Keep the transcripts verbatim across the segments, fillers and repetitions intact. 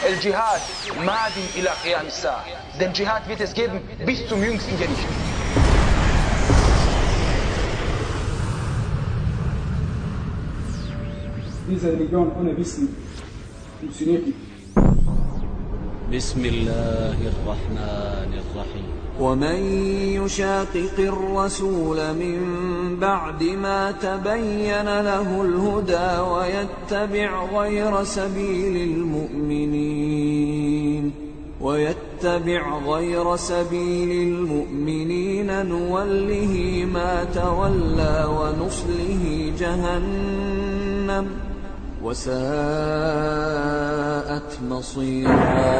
El-Jihad, Madin ila Qiyam as-Sa'a. Den Dschihad wird es geben bis zum jüngsten Gericht. Diese Religion ohne Wissen funktioniert nicht. بسم الله الرحمن الرحيم ومن يشاقق الرسول من بعد ما تبين له الهدى ويتبع غير سبيل المؤمنين ويتبع غير سبيل المؤمنين نوله ما تولى ونصله جهنم وساءت مصيرا.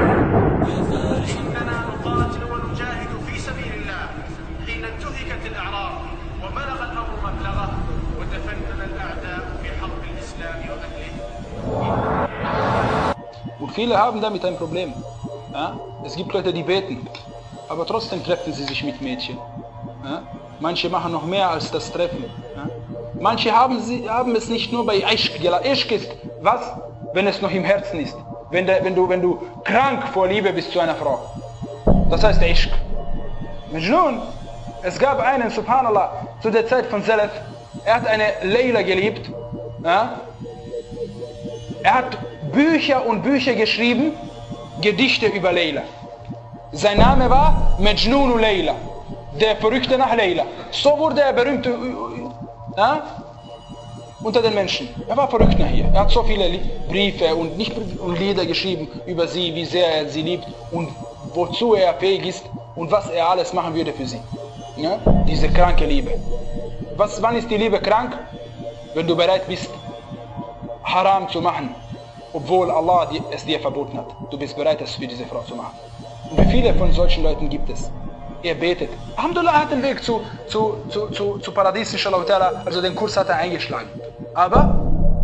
إننا نقاتل ونجاهد في سبيل الله حين انتهكت الأعراض وبلغ الأمر مبلغه وتفنن الأعداء في حرب الإسلام وأهله. Und viele haben damit ein Problem. Ja? Es gibt Leute, die beten, aber trotzdem treffen sie sich mit Mädchen. Ja? Manche machen noch mehr als das Treffen. Ja? Manche haben, sie, haben es nicht nur bei Ishq. Ishq ist was, wenn es noch im Herzen ist. Wenn, der, wenn, du, wenn du krank vor Liebe bist zu einer Frau. Das heißt Ishq. Majnun, es gab einen, subhanallah, zu der Zeit von Salaf, er hat eine Leila geliebt. Ja? Er hat Bücher und Bücher geschrieben, Gedichte über Leila. Sein Name war Majnun Leila, der Verrückte nach Leila. So wurde er berühmt ja, unter den Menschen. Er war verrückt nach ihr. Er hat so viele Briefe und, nicht Briefe, und Lieder geschrieben über sie, wie sehr er sie liebt und wozu er fähig ist und was er alles machen würde für sie. Ja? Diese kranke Liebe. Was, wann ist die Liebe krank? Wenn du bereit bist, Haram zu machen, obwohl Allah es dir verboten hat. Du bist bereit, es für diese Frau zu machen. Und wie viele von solchen Leuten gibt es? Er betet. Alhamdulillah hat den Weg zu, zu, zu, zu, zu Paradies, inshallah, also den Kurs hat er eingeschlagen. Aber,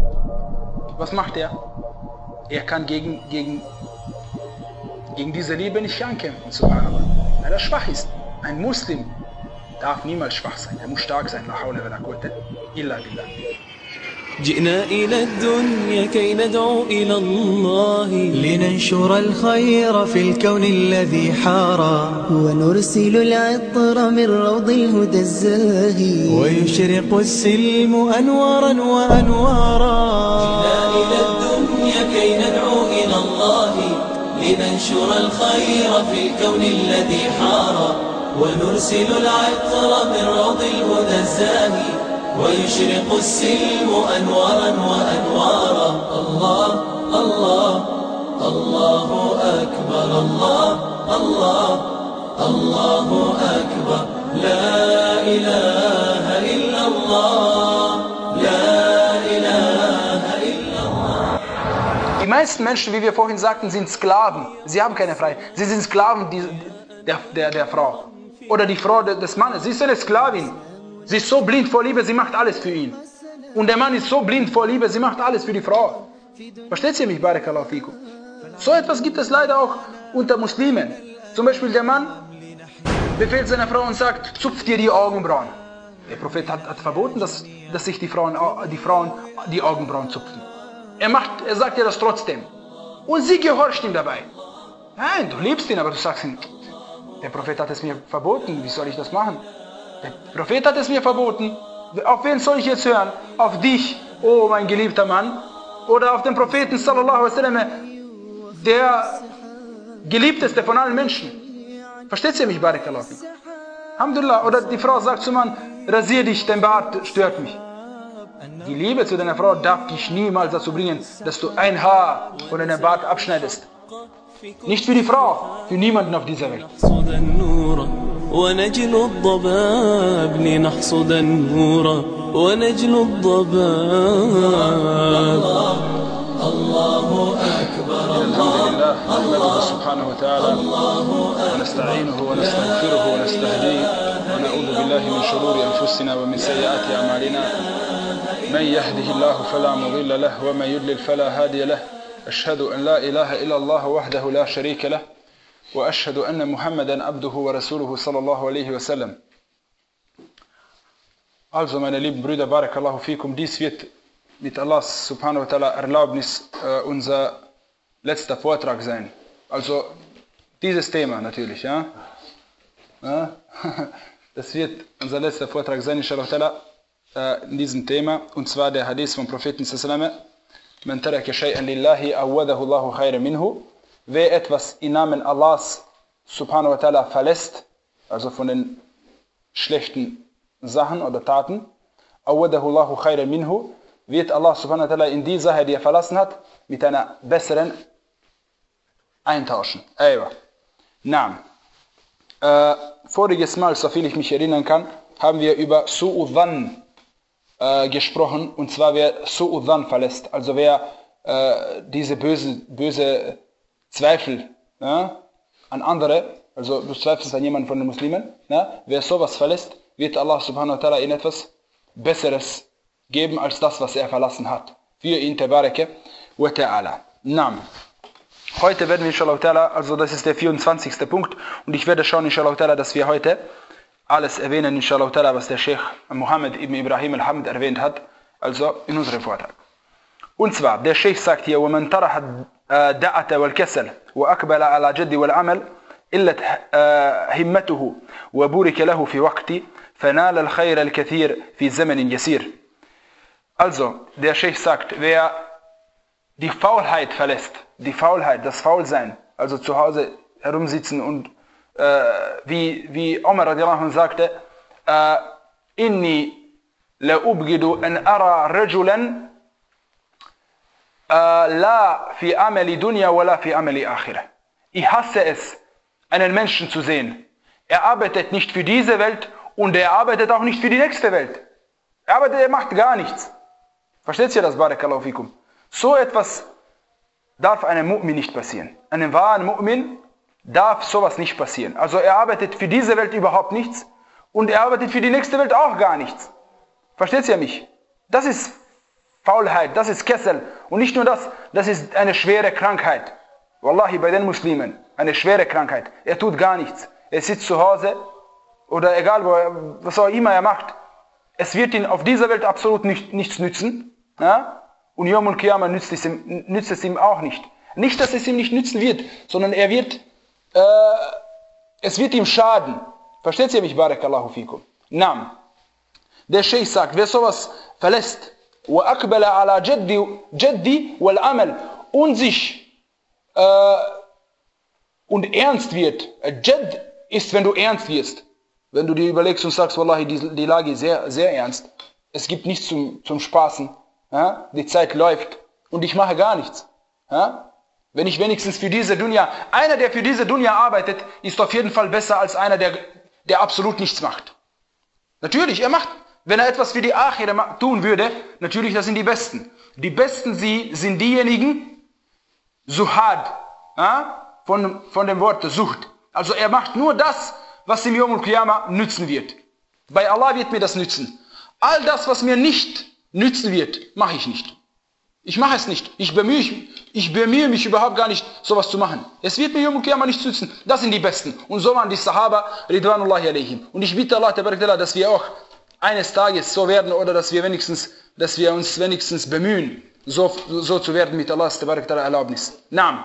was macht er? Er kann gegen, gegen, gegen diese Liebe nicht ankämpfen, subhanallah, weil er schwach ist. Ein Muslim darf niemals schwach sein, er muss stark sein. La hawla wa la quwwata illa billah. جئنا إلى الدنيا كي ندعو إلى الله لننشر الخير في الكون الذي حارى ونرسل العطر من روض الهدى الزاهي ويشرق السلم أنوارا وأنوارا. جئنا إلى الدنيا كي ندعو إلى الله لننشر الخير في الكون الذي حارى ونرسل العطر من روض الهدى الزاهي ويشرق السلم أنوارا وأنوارا. الله الله الله أكبر الله الله الله أكبر لا إله إلا الله لا إله إلا الله. Die meisten Menschen, wie wir vorhin sagten, sind Sklaven. Sie haben keine Freiheit. Sie sind Sklaven die, der, der, der Frau. Oder die Frau des Mannes. Sie ist eine Sklavin. Sie ist so blind vor Liebe, sie macht alles für ihn. Und der Mann ist so blind vor Liebe, sie macht alles für die Frau. Versteht ihr mich, Barakallahu fikum? So etwas gibt es leider auch unter Muslimen. Zum Beispiel der Mann befehlt seiner Frau und sagt, zupf dir die Augenbrauen. Der Prophet hat, hat verboten, dass, dass sich die Frauen, die Frauen die Augenbrauen zupfen. Er, macht, er sagt ihr das trotzdem. Und sie gehorcht ihm dabei. Nein, du liebst ihn, aber du sagst ihm, der Prophet hat es mir verboten, wie soll ich das machen? Der Prophet hat es mir verboten. Auf wen soll ich jetzt hören? Auf dich, oh mein geliebter Mann? Oder auf den Propheten sallallahu alaihi wasallam, der geliebteste von allen Menschen? Versteht ihr mich, Barakallahu fikum? Alhamdulillah. Oder die Frau sagt zum Mann, rasier dich, dein Bart stört mich. Die Liebe zu deiner Frau darf dich niemals dazu bringen, dass du ein Haar von deinem Bart abschneidest. Nicht für die Frau, für niemanden auf dieser Welt. ونجل الضباب لنحصد النور ونجل الضباب. الله أكبر الله الله سبحانه وتعالى ونستعينه ونستغفره ونستهديه ونعوذ بالله من شرور أنفسنا ومن سيئات أعمالنا من يهده الله فلا مضل له ومن يضلل فلا هادي له أشهد أن لا إله إلا الله وحده لا شريك له وأشهد أن محمدا عبده ورسوله صلى الله عليه وسلم. Also meine lieben Brüder, Barakallahu fikum, dies wird mit Allahs subhanahu wa ta'ala Erlaubnis äh, unser letzter Vortrag sein. Also dieses Thema natürlich, ja. ja. Das wird unser letzter Vortrag sein, inshallah, äh, in diesem Thema. Und zwar der Hadith vom Propheten sallallahu alaihi wasallam. Man taraka shay'an lillahi awadahu Allahu khayran minhu. Wer etwas im Namen Allahs subhanahu wa ta'ala verlässt, also von den schlechten Sachen oder Taten, awadahu Allahu khayran minhu, wird Allah subhanahu wa ta'ala in die Sache, die er verlassen hat, mit einer besseren eintauschen. Aywa. Naam. Äh, voriges Mal, soviel ich mich erinnern kann, haben wir über Su'u Dhann äh, gesprochen, und zwar wer Su'u Dhann verlässt, also wer äh, diese böse, böse Zweifel ja, an andere, also du zweifelst an jemanden von den Muslimen, ja, wer sowas verlässt, wird Allah subhanahu wa ta'ala in etwas Besseres geben als das, was er verlassen hat. Für ihn, Tabaraka wa ta'ala. Naam. Heute werden wir inshallah ta'ala, also das ist der vierundzwanzigste Punkt, und ich werde schauen inshallah ta'ala, dass wir heute alles erwähnen inshallah ta'ala, was der Sheikh Muhammad ibn Ibrahim al-Hamd erwähnt hat, also in unserem Vortrag. Und zwar, der Sheikh sagt hier, وَمَنْ تَرَحَ الدَّعَةَ وَالْكَسَلَ وَأَقْبَلَ عَلَى جَدِّ وَالْعَمَلِ إِلَّتْ هِمَّتُهُ وَبُورِكَ لَهُ فِي وَقْتِ فَنَالَ الْخَيْرَ الْكَثِيرَ فِي زَمَنٍ يَسِيرٍ. Also, der Sheikh sagt, wer die Faulheit verlässt, die Faulheit, das Faulsein, also zu Hause herumsitzen und äh, wie, wie Umar radiallahu anhu sagte, äh, inni la ubgidu an ara rajulan äh, la fi amali dunya wa la fi amali akhirah. Ich hasse es, einen Menschen zu sehen. Er arbeitet nicht für diese Welt und er arbeitet auch nicht für die nächste Welt. Er arbeitet, er macht gar nichts. Versteht ihr das, Barakallahu fikum? So etwas darf einem Mu'min nicht passieren. Einem wahren Mu'min darf sowas nicht passieren. Also er arbeitet für diese Welt überhaupt nichts und er arbeitet für die nächste Welt auch gar nichts. Versteht ihr mich? Das ist Faulheit, das ist Kessel. Und nicht nur das, das ist eine schwere Krankheit. Wallahi, bei den Muslimen, eine schwere Krankheit. Er tut gar nichts. Er sitzt zu Hause oder egal, wo er, was auch immer er macht. Es wird ihn auf dieser Welt absolut nicht, nichts nützen. Ja? Und Yawm al-Qiyamah nützt es, ihm, nützt es ihm auch nicht. Nicht, dass es ihm nicht nützen wird, sondern er wird, äh, es wird ihm schaden. Versteht ihr mich, Barakallahu fikum? Naam. Der Sheikh sagt, wer sowas verlässt, وَأَقْبَلَ عَلَى جَدِّ وَالْعَمَلِ, und sich äh, und ernst wird. Jad ist, wenn du ernst wirst. Wenn du dir überlegst und sagst, Wallahi, die, die Lage ist sehr, sehr ernst. Es gibt nichts zum, zum Spaßen. Ja? Die Zeit läuft und ich mache gar nichts. Ja? Wenn ich wenigstens für diese Dunya, einer, der für diese Dunya arbeitet, ist auf jeden Fall besser als einer, der, der absolut nichts macht. Natürlich, er macht, wenn er etwas für die Akhirah tun würde, natürlich, das sind die Besten. Die Besten sie sind diejenigen, Zuhad, ja? von, von dem Wort Sucht. Also er macht nur das, was ihm Yawm al-Qiyamah nützen wird. Bei Allah wird mir das nützen. All das, was mir nicht nützen wird, mache ich nicht. Ich mache es nicht. Ich bemühe, ich, ich bemühe mich überhaupt gar nicht, sowas zu machen. Es wird mir Yawm al-Qiyamah nichts nützen. Das sind die Besten. Und so waren die Sahaba, Ridwanullahi alaihim. Und ich bitte Allah, dass wir auch eines Tages so werden, oder dass wir wenigstens, dass wir uns wenigstens bemühen, so, so zu werden mit Allahs Erlaubnis. Naam.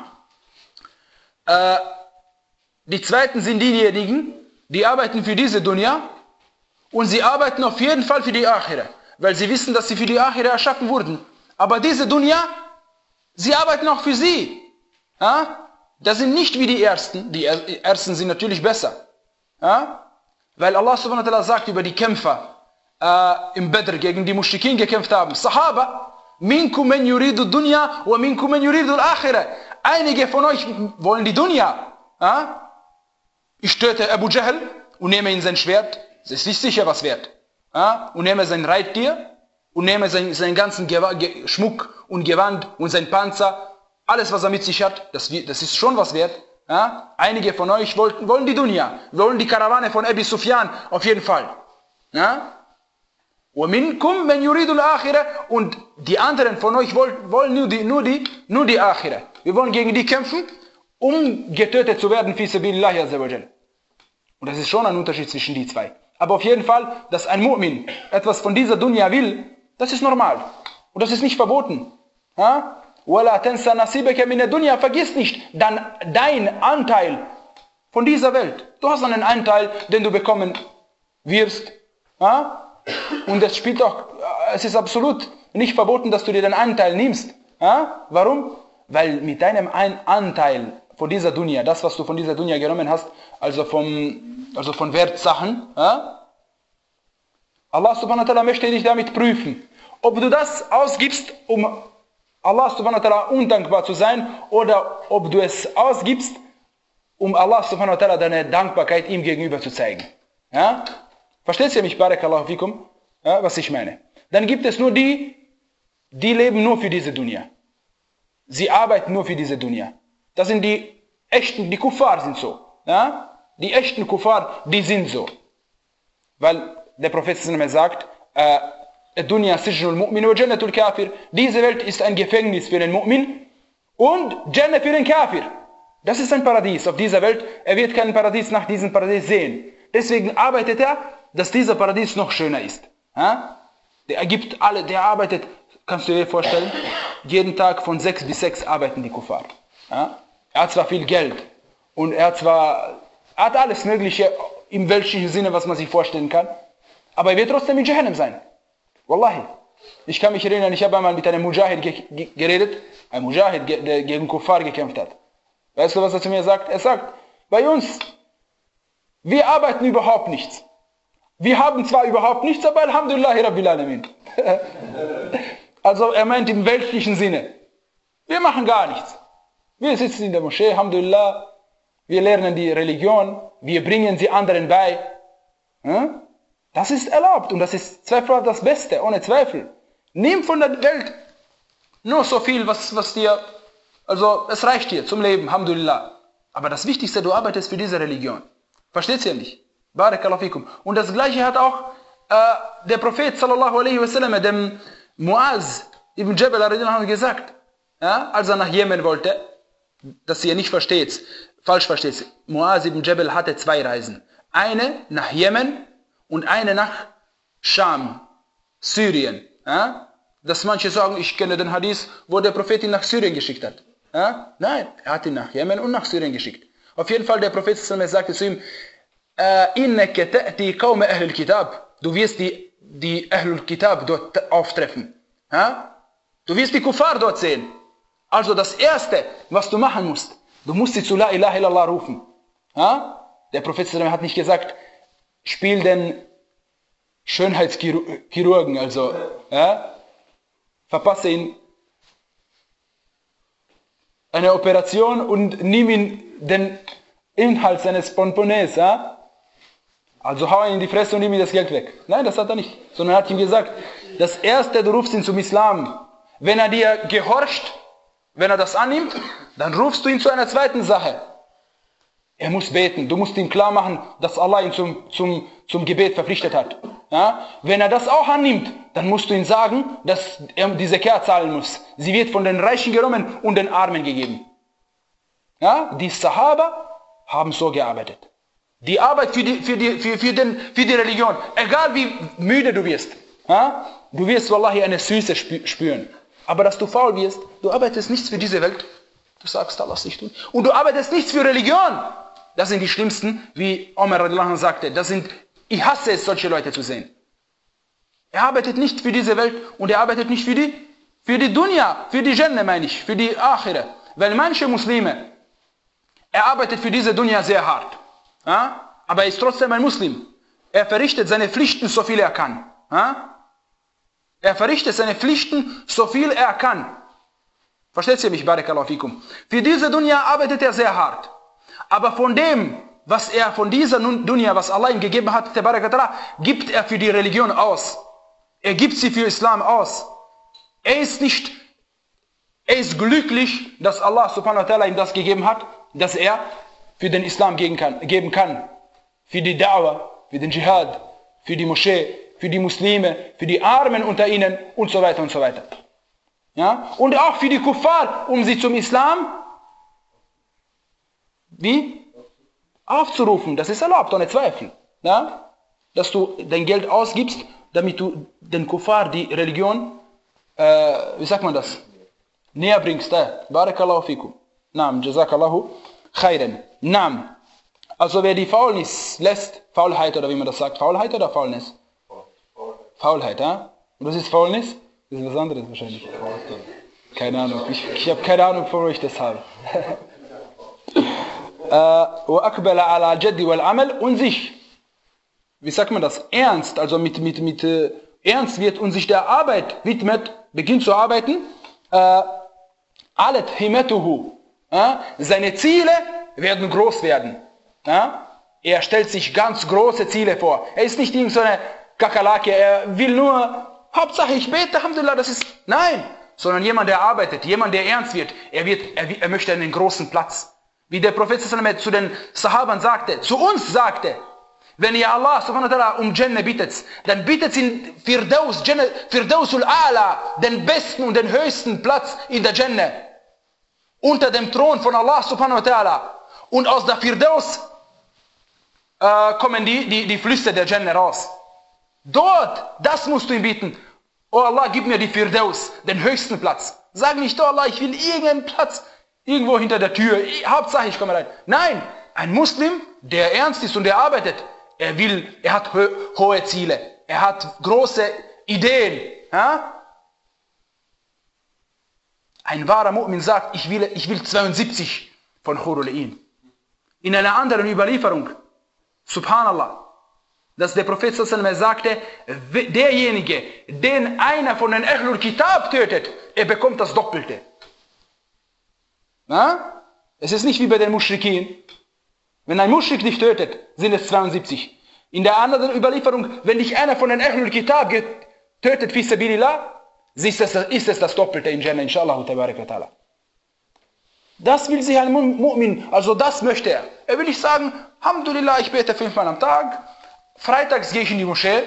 Äh, die zweiten sind diejenigen, die arbeiten für diese Dunya und sie arbeiten auf jeden Fall für die Akhirah, weil sie wissen, dass sie für die Akhirah erschaffen wurden. Aber diese Dunya, sie arbeiten auch für sie. Ja? Das sind nicht wie die Ersten. Die Ersten sind natürlich besser. Ja? Weil Allah subhanahu wa ta'ala sagt über die Kämpfer äh, im Badr gegen die Mushrikin gekämpft haben. Sahaba, minkum man yuridu dunya wa minkum man yuridu al-akhirah. Einige von euch wollen die Dunya. Ja? Ich töte Abu Jahl und nehme ihm sein Schwert. Das ist nicht sicher was wert. Ja? Und nehme sein Reittier und nehme sein, seinen ganzen Gew Ge Schmuck und Gewand und sein Panzer. Alles, was er mit sich hat, das, das ist schon was wert. Ja? Einige von euch wollten, wollen die Dunya, wollen die Karawane von Abi Sufyan, auf jeden Fall. Ja? Und die anderen von euch wollen, wollen nur, die, nur, die, nur die Akhirah. Wir wollen gegen die kämpfen, um getötet zu werden, fi sabilillahi azza wa jal. Und das ist schon ein Unterschied zwischen die zwei. Aber auf jeden Fall, dass ein Mu'min etwas von dieser Dunya will, das ist normal. Und das ist nicht verboten. Ja? وَلَا تَنْسَ نَصِيبَكَ مِنَ الدُّنْيَا. Vergiss nicht dann dein Anteil von dieser Welt. Du hast einen Anteil, den du bekommen wirst. Ja? Und es spielt auch, es ist absolut nicht verboten, dass du dir den Anteil nimmst. Ja? Warum? Weil mit deinem Anteil von dieser Dunya, das was du von dieser Dunya genommen hast, also, vom, also von Wertsachen, ja? Allah subhanahu wa ta'ala möchte dich damit prüfen, ob du das ausgibst, um Allah subhanahu wa ta'ala undankbar zu sein, oder ob du es ausgibst, um Allah subhanahu wa ta'ala deine Dankbarkeit ihm gegenüber zu zeigen. Ja? Versteht ihr mich, barakallahu fikum, ja, was ich meine? Dann gibt es nur die, die leben nur für diese Dunya. Sie arbeiten nur für diese Dunya. Das sind die echten, die Kuffar sind so. Ja? Die echten Kuffar, die sind so. Weil der Prophet sagt, äh, Dunya sijnul mu'min wa jannatul kafir. Diese Welt ist ein Gefängnis für den Mu'min und Jannah für den Kafir. Das ist ein Paradies auf dieser Welt. Er wird kein Paradies nach diesem Paradies sehen. Deswegen arbeitet er, dass dieser Paradies noch schöner ist. Ja? Der gibt alle, der arbeitet, kannst du dir vorstellen, jeden Tag von sechs bis sechs arbeiten die Kuffar. Ja? Er hat zwar viel Geld und er hat zwar er hat alles Mögliche im weltlichen Sinne, was man sich vorstellen kann, aber er wird trotzdem in Jahannam sein. Wallahi. Ich kann mich erinnern, ich habe einmal mit einem Mujahid ge ge geredet, ein Mujahid, ge der gegen Kuffar gekämpft hat. Weißt du, was er zu mir sagt? Er sagt, bei uns, wir arbeiten überhaupt nichts. Wir haben zwar überhaupt nichts, aber Alhamdulillah Rabbil Alamin. Also er meint im weltlichen Sinne. Wir machen gar nichts. Wir sitzen in der Moschee, Alhamdulillah. Wir lernen die Religion. Wir bringen sie anderen bei. Das ist erlaubt und das ist zweifelhaft das Beste, ohne Zweifel. Nimm von der Welt nur so viel, was, was dir, also es reicht dir zum Leben, Alhamdulillah. Aber das Wichtigste, du arbeitest für diese Religion. Versteht ihr nicht? Barakallahu fikum. Und das Gleiche hat auch äh, der Prophet sallallahu alaihi wasallam, dem Muaz ibn Jabal gesagt, ja, als er nach Jemen wollte, dass ihr nicht versteht, falsch versteht. Muaz ibn Jabal hatte zwei Reisen. Eine nach Jemen und eine nach Scham, Syrien. Ja? Dass manche sagen, ich kenne den Hadith, wo der Prophet ihn nach Syrien geschickt hat. Ja? Nein, er hat ihn nach Jemen und nach Syrien geschickt. Auf jeden Fall, der Prophet sagte zu ihm, Inneke ta'ti qawma ahlul kitab. Du wirst die, die Ahlul Kitab dort auftreffen. Ja? Du wirst die Kuffar dort sehen. Also das Erste, was du machen musst, du musst sie zu La ilaha illallah rufen. Ja? Der Prophet hat nicht gesagt, spiel den Schönheitschirurgen, also ja? Verpasse ihn eine Operation und nimm ihn den Inhalt seines Pomponets, ja? Also hau ihn in die Fresse und nimm ihm das Geld weg. Nein, das hat er nicht. Sondern er hat ihm gesagt, das Erste, du rufst ihn zum Islam. Wenn er dir gehorcht, wenn er das annimmt, dann rufst du ihn zu einer zweiten Sache. Er muss beten. Du musst ihm klar machen, dass Allah ihn zum, zum, zum Gebet verpflichtet hat. Ja? Wenn er das auch annimmt, dann musst du ihm sagen, dass er die Zakat zahlen muss. Sie wird von den Reichen genommen und den Armen gegeben. Ja? Die Sahaba haben so gearbeitet. Die Arbeit für die, für die, für, für den, für die Religion, egal wie müde du wirst, ja? Du wirst wallahi eine Süße spüren. Aber dass du faul wirst, du arbeitest nichts für diese Welt, du sagst, Allah nicht tun. Und du arbeitest nichts für Religion. Das sind die Schlimmsten, wie Omar radiallahu anhu sagte. Das sind, ich hasse es, solche Leute zu sehen. Er arbeitet nicht für diese Welt und er arbeitet nicht für die, für die Dunya, für die Jannah meine ich, für die Akhira. Weil manche Muslime, er arbeitet für diese Dunya sehr hart. Ja? Aber er ist trotzdem ein Muslim. Er verrichtet seine Pflichten, so viel er kann. Ja? Er verrichtet seine Pflichten, so viel er kann. Versteht ihr mich, barakallahu fikum? Für diese Dunya arbeitet er sehr hart. Aber von dem, was er von dieser Dunya, was Allah ihm gegeben hat, gibt er für die Religion aus. Er gibt sie für Islam aus. Er ist nicht, er ist glücklich, dass Allah subhanahu wa ta'ala ihm das gegeben hat, dass er für den Islam geben kann, geben kann. Für die Da'wah, für den Dschihad, für die Moschee, für die Muslime, für die Armen unter ihnen und so weiter und so weiter. Ja? Und auch für die Kuffar, um sie zum Islam wie? Aufzurufen. Das ist erlaubt, ohne Zweifel. Ja? Dass du dein Geld ausgibst, damit du den Kuffar die Religion, äh, wie sagt man das? näher bringst. Barakallahu fikum. Naam, jazakallahu khairan. Naam. Also wer die Faulnis lässt, Faulheit oder wie man das sagt, Faulheit oder Faulnis? Faulheit, ja? Und was ist Faulnis? Das ist was anderes wahrscheinlich. Keine Ahnung. Ich, ich habe keine Ahnung, wo ich das habe. وَأَقْبَلَ عَلَى الْجَدِّ وَالْعَمَلِ und sich, wie sagt man das, ernst, also mit, mit, mit äh, ernst wird und sich der Arbeit widmet, beginnt zu arbeiten, äh, alet himatuhu, äh, seine Ziele werden groß werden. Äh? Er stellt sich ganz große Ziele vor. Er ist nicht irgend so eine Kakerlake, er will nur, Hauptsache ich bete, Alhamdulillah, das ist, nein, sondern jemand, der arbeitet, jemand, der ernst wird, er, wird, er, er möchte einen großen Platz. Wie der Prophet zu den Sahabern sagte, zu uns sagte, wenn ihr Allah subhanahu wa ta'ala um Jannah bittet, dann bittet ihn Firdaus, Jannah, Firdausul A'la, den besten und den höchsten Platz in der Jannah, unter dem Thron von Allah subhanahu wa ta'ala. Und aus der Firdaus äh, kommen die, die, die Flüsse der Jannah raus. Dort, das musst du ihm bieten. Oh Allah, gib mir die Firdaus, den höchsten Platz. Sag nicht, oh Allah, ich will irgendeinen Platz, irgendwo hinter der Tür, ich, Hauptsache ich komme rein. Nein, ein Muslim, der ernst ist und der arbeitet, er will, er hat ho hohe Ziele, er hat große Ideen. Ja? Ein wahrer Mu'min sagt, ich will, ich will zweiundsiebzig von Hurul Ain. In einer anderen Überlieferung, Subhanallah, dass der Prophet sagte, derjenige, den einer von den Ahlul Kitab tötet, er bekommt das Doppelte. Na? Es ist nicht wie bei den Muschrikin. Wenn ein Muschrik dich tötet, sind es zweiundsiebzig. In der anderen Überlieferung, wenn dich einer von den Ahlul Kitab tötet, fi sabilillah, ist es, ist es das Doppelte in Jannah, inshallah ta'ala. Das will sich ein Mu'min, also das möchte er. Er will nicht sagen, Alhamdulillah, ich bete fünfmal am Tag, freitags gehe ich in die Moschee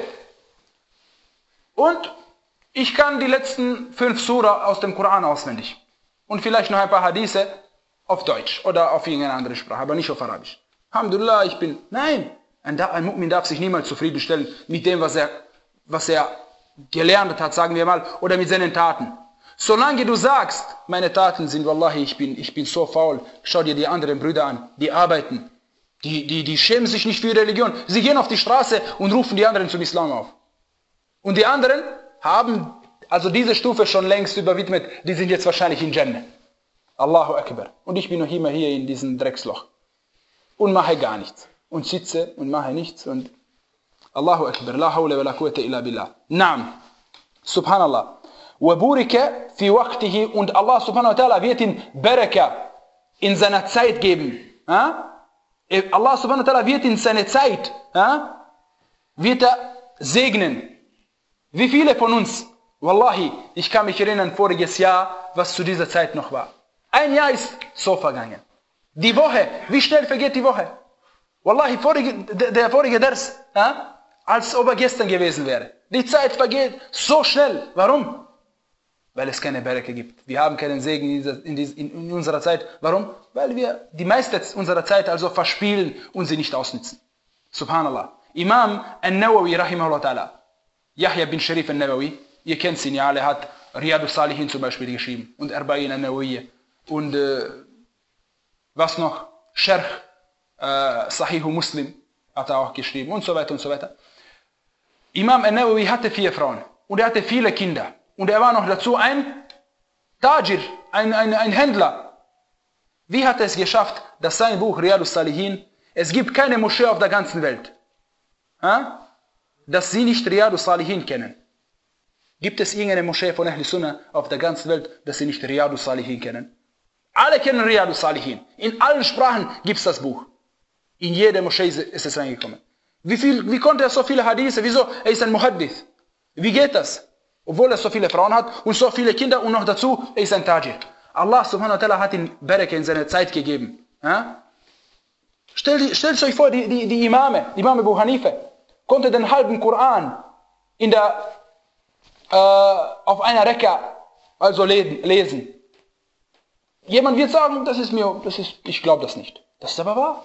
und ich kann die letzten fünf Surah aus dem Koran auswendig. Und vielleicht noch ein paar Hadithe auf Deutsch oder auf irgendeine andere Sprache, aber nicht auf Arabisch. Alhamdulillah, ich bin... Nein, ein, ein Mu'min darf sich niemals zufriedenstellen mit dem, was er, was er gelernt hat, sagen wir mal, oder mit seinen Taten. Solange du sagst, meine Taten sind, Wallahi, ich bin, ich bin so faul, schau dir die anderen Brüder an, die arbeiten, die, die, die schämen sich nicht für Religion. Sie gehen auf die Straße und rufen die anderen zum Islam auf. Und die anderen haben also diese Stufe schon längst überwidmet, die sind jetzt wahrscheinlich in Jannah. Allahu Akbar. Und ich bin noch immer hier in diesem Drecksloch. Und mache gar nichts. Und sitze und mache nichts. Und Allahu Akbar. La hawla wa la quwwata illa billah. Naam. Subhanallah. Wa burika fi waqtihi. Und Allah subhanahu wa ta'ala wird ihm Baraka in seiner Zeit geben. Ha? Allah subhanahu wa ta'ala wird in seiner Zeit, ha? Wird er segnen. Wie viele von uns, Wallahi, ich kann mich erinnern, voriges Jahr, was zu dieser Zeit noch war. Ein Jahr ist so vergangen. Die Woche, wie schnell vergeht die Woche? Wallahi, vorige, der, der vorige Ders, ja, als ob er gestern gewesen wäre. Die Zeit vergeht so schnell. Warum? Weil es keine Berke gibt. Wir haben keinen Segen in, dieser, in, dieser, in unserer Zeit. Warum? Weil wir die meiste unserer Zeit also verspielen und sie nicht ausnutzen. Subhanallah. Imam An-Nawawi, rahimahullah ta'ala, Yahya bin Sharif An-Nawawi, ihr kennt ihn ja, er hat Riyadus Salihin zum Beispiel geschrieben und Arba'in An-Nawawiyya und äh, was noch? Sharh äh, Sahihu Muslim hat er auch geschrieben und so weiter und so weiter. Imam An-Nawawi hatte vier Frauen und er hatte viele Kinder und er war noch dazu ein Tajir, ein, ein, ein Händler. Wie hat er es geschafft, dass sein Buch Riyadus Salihin, es gibt keine Moschee auf der ganzen Welt, ha? dass sie nicht Riyadus Salihin kennen. Gibt es irgendeine Moschee von Ahl Sunnah auf der ganzen Welt, dass sie nicht Riyadus Salihin kennen? Alle kennen Riyadus Salihin. In allen Sprachen gibt es das Buch. In jede Moschee ist es reingekommen. Wie, viel, wie konnte er so viele Hadithe? Wieso? Er ist ein Muhaddith. Wie geht das? Obwohl er so viele Frauen hat und so viele Kinder und noch dazu, er ist ein Tajir. Allah subhanahu wa ta'ala hat ihm Baraka in seiner Zeit gegeben. Ja? Stellt, stellt euch vor, die, die, die Imame, die Imam Abu Hanifa, konnte den halben Koran in der, äh, auf einer Rekka also lesen. Jemand wird sagen, das ist mir, das ist, ich glaube das nicht. Das ist aber wahr.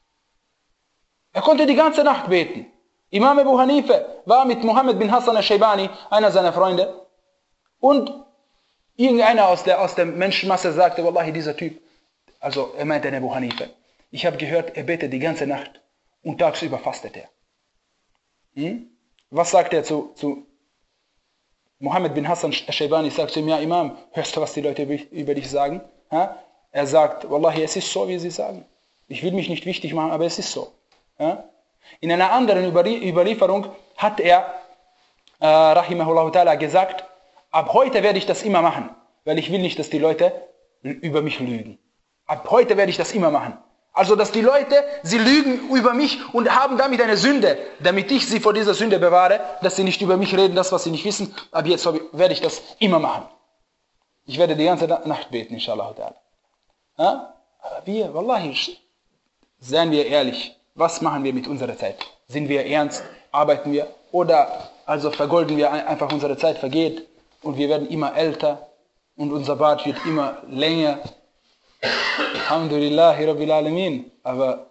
Er konnte die ganze Nacht beten. Imam Abu Hanifa war mit Muhammad bin Hassan al-Shaybani, einer seiner Freunde, und Irgendeiner aus der, aus der Menschenmasse sagte, Wallahi, dieser Typ, also er meinte Abu Hanifa, ich habe gehört, er betet die ganze Nacht und tagsüber fastet er. Hm? Was sagt er zu, zu Mohammed bin Hassan al-Shaybani, sagt zu ihm, ja Imam, hörst du, was die Leute über dich sagen? Ha? Er sagt, Wallahi, es ist so, wie sie sagen. Ich will mich nicht wichtig machen, aber es ist so. Ja? In einer anderen Überlieferung hat er, äh, rahimahullah ta'ala, gesagt, ab heute werde ich das immer machen, weil ich will nicht, dass die Leute über mich lügen. Ab heute werde ich das immer machen. Also, dass die Leute, sie lügen über mich und haben damit eine Sünde, damit ich sie vor dieser Sünde bewahre, dass sie nicht über mich reden, das, was sie nicht wissen. Ab jetzt werde ich das immer machen. Ich werde die ganze Nacht beten, inshallah ta'ala. Ja? Aber wir, wallahi, seien wir ehrlich, was machen wir mit unserer Zeit? Sind wir ernst? Arbeiten wir? Oder also vergolden wir einfach unsere Zeit, vergeht und wir werden immer älter und unser Bart wird immer länger. Alhamdulillahi Rabbil Alamin. Aber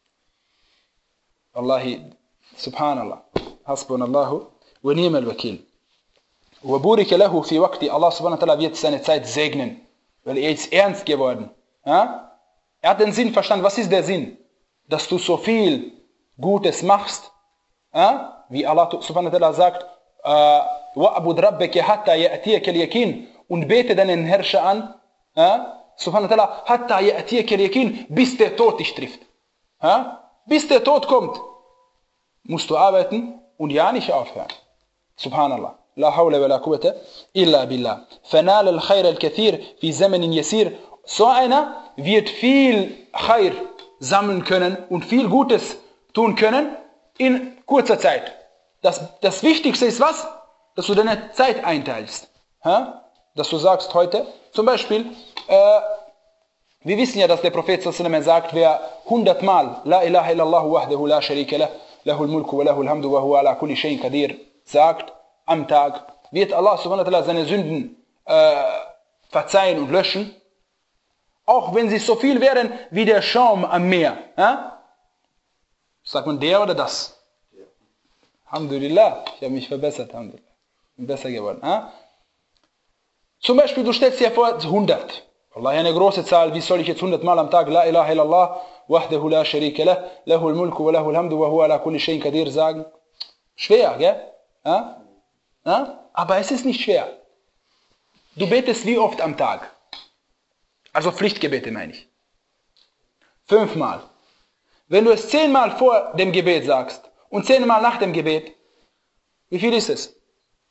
Wallahi, Subhanallah, Hasbunallahu wa ni'mal Wakil. Wa burika lahu fi waqti. Allah subhanahu wa ta'ala wird seine Zeit segnen, weil er ist ernst geworden. Ja? Er hat den Sinn verstanden. Was ist der Sinn? Dass du so viel Gutes machst, ja? Wie Allah subhanahu wa ta'ala sagt, wa'bud rabbaka hatta ya'tiyaka al-yaqin, und bete deinen Herrscher an, ja? Subhanahu wa ta'ala, hatta ya'tiyaka al-yaqin, bis der Tod dich trifft. Ja? Bis der Tod kommt, musst du arbeiten und ja nicht aufhören. Subhanallah. La hawla wa la quwwata illa billah. Fanal al-khayr al-kathir fi zamanin yasir. So einer wird viel Khair sammeln können und viel Gutes tun können in kurzer Zeit. Das, das Wichtigste ist was? Dass du deine Zeit einteilst. Ja? Dass du sagst heute, zum Beispiel, äh, wir wissen ja, dass der Prophet sallallahu alaihi wasallam sagt, wer hundertmal La ilaha illallah wahdahu la sharika lah, lahul mulku wa lahul hamdu wa huwa ala kulli shay'in qadir sagt am Tag, wird Allah subhanahu wa ta'ala seine Sünden äh, verzeihen und löschen. Auch wenn sie so viel wären wie der Schaum am Meer. Ja? Sagt man der oder das? Alhamdulillah, ich habe mich verbessert. Alhamdulillah. Bin besser geworden. Ja? Zum Beispiel, du stellst dir vor, hundert. Allah, eine große Zahl. Wie soll ich jetzt hundert Mal am Tag La ilaha illallah wahdahu la sharika lah, lahul mulku wa lahul hamdu wa huwa ala kulli shay'in qadir sagen? Schwer, gell? Ja? Ja? Aber es ist nicht schwer. Du betest wie oft am Tag? Also Pflichtgebete meine ich. Fünfmal. Wenn du es zehnmal vor dem Gebet sagst und zehnmal nach dem Gebet, wie viel ist es?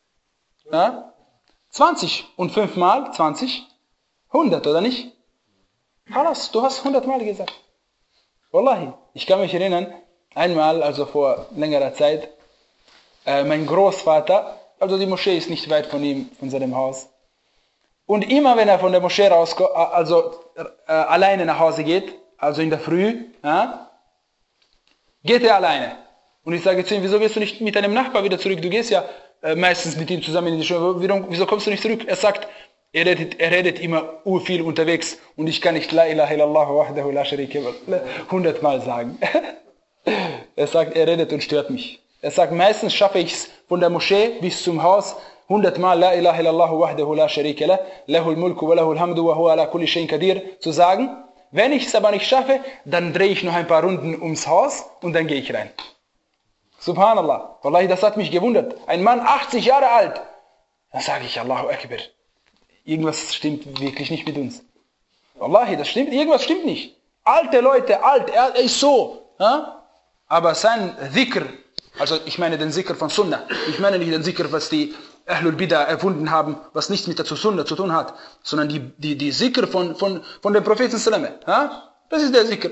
Ja? zwanzig und fünfmal zwanzig, hundert, oder nicht? Halas, du hast hundertmal gesagt. Wallahi, ich kann mich erinnern, einmal, also vor längerer Zeit, äh, mein Großvater, also die Moschee ist nicht weit von ihm, von seinem Haus. Und immer wenn er von der Moschee rauskommt, also äh, alleine nach Hause geht, also in der Früh, ja, geht er alleine. Und ich sage zu ihm, wieso gehst du nicht mit deinem Nachbar wieder zurück? Du gehst ja äh, meistens mit ihm zusammen in die Schule. Wieso kommst du nicht zurück? Er sagt, er redet, er redet immer urviel unterwegs und ich kann nicht La ilaha illallah wahdahu la sharika lah hundertmal sagen. Er sagt, er redet und stört mich. Er sagt, meistens schaffe ich es von der Moschee bis zum Haus, hundertmal La ilaha illallah wahdahu la sharika lah, lahul mulku wa lahul hamdu wa huwa ala kulli shay'in qadir zu sagen. Wenn ich es aber nicht schaffe, dann drehe ich noch ein paar Runden ums Haus und dann gehe ich rein. Subhanallah. Wallahi, das hat mich gewundert. Ein Mann, achtzig Jahre alt. Dann sage ich, Allahu Akbar. Irgendwas stimmt wirklich nicht mit uns. Wallahi, das stimmt, irgendwas stimmt nicht. Alte Leute, alt, er ist so. Ja? Aber sein Dhikr, also ich meine den Dhikr von Sunnah, ich meine nicht den Dhikr, was die Ahlul Bidah erfunden haben, was nichts mit der Sunnah zu tun hat, sondern die, die, die Dhikr von, von, von dem Propheten sallallahu alaihi wasallam. Ja? Das ist der Dhikr.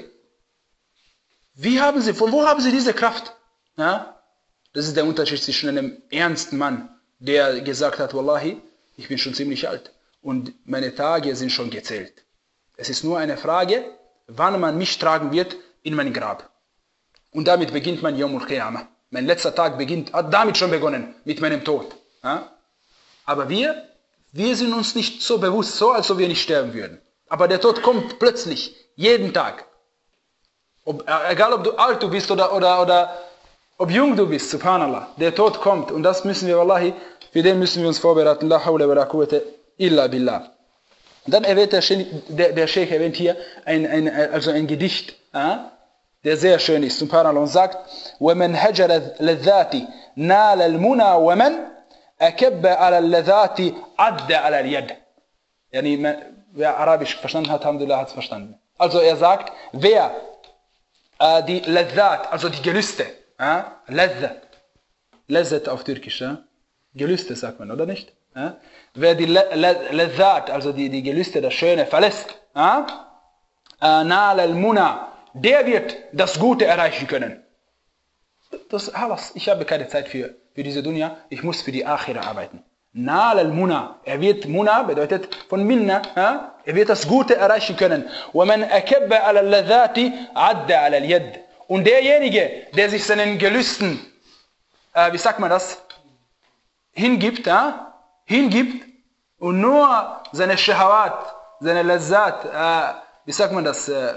Wie haben sie, von wo haben sie diese Kraft? Ja? Das ist der Unterschied zwischen einem ernsten Mann, der gesagt hat, Wallahi, ich bin schon ziemlich alt und meine Tage sind schon gezählt. Es ist nur eine Frage, wann man mich tragen wird in mein Grab. Und damit beginnt mein Yawmul Qiyamah. Mein letzter Tag beginnt, hat damit schon begonnen, mit meinem Tod. Ja? Aber wir, wir sind uns nicht so bewusst, so als ob wir nicht sterben würden. Aber der Tod kommt plötzlich, jeden Tag. Ob, egal ob du alt du bist oder, oder, oder ob jung du bist, subhanallah. Der Tod kommt und das müssen wir, wallahi, für den müssen wir uns vorbereiten. La hawla wa la quwwata illa billah. Dann erwähnt der, der, der Sheikh erwähnt hier ein, ein, also ein Gedicht, äh, der sehr schön ist. Subhanallah, und sagt, وَمَنْ هَجَرَ الذَّاتِ نَالَ الْمُنَى وَمَنْ أَكَبَّ عَلَى الذَّاتِ عَدَّ عَلَى الْيَدِ. Yani, wer Arabisch verstanden hat, Alhamdulillah, hat es verstanden. Also er sagt, wer äh, die Ladhat, also die Gelüste, äh, Ladhat, Ladhat auf Türkisch, äh, Gelüste sagt man, oder nicht? Äh? Wer die Ladhat, also die, die Gelüste, das Schöne, verlässt, äh, Nal al-Muna, der wird das Gute erreichen können. Das, ich habe keine Zeit für, für diese Dunya, ich muss für die Akhira arbeiten. Nal al-Muna, er wird, Muna bedeutet von Minna, ja? Er wird das Gute erreichen können. وَمَنْ أَكَبَّ عَلَى الَّذَّاتِ عَدَّ عَلَى الْيَدِ. Und derjenige, der sich seinen Gelüsten, äh, wie sagt man das, hingibt, ja? hingibt und nur seine Shahawat, seine Lazat, äh, wie sagt man das, äh,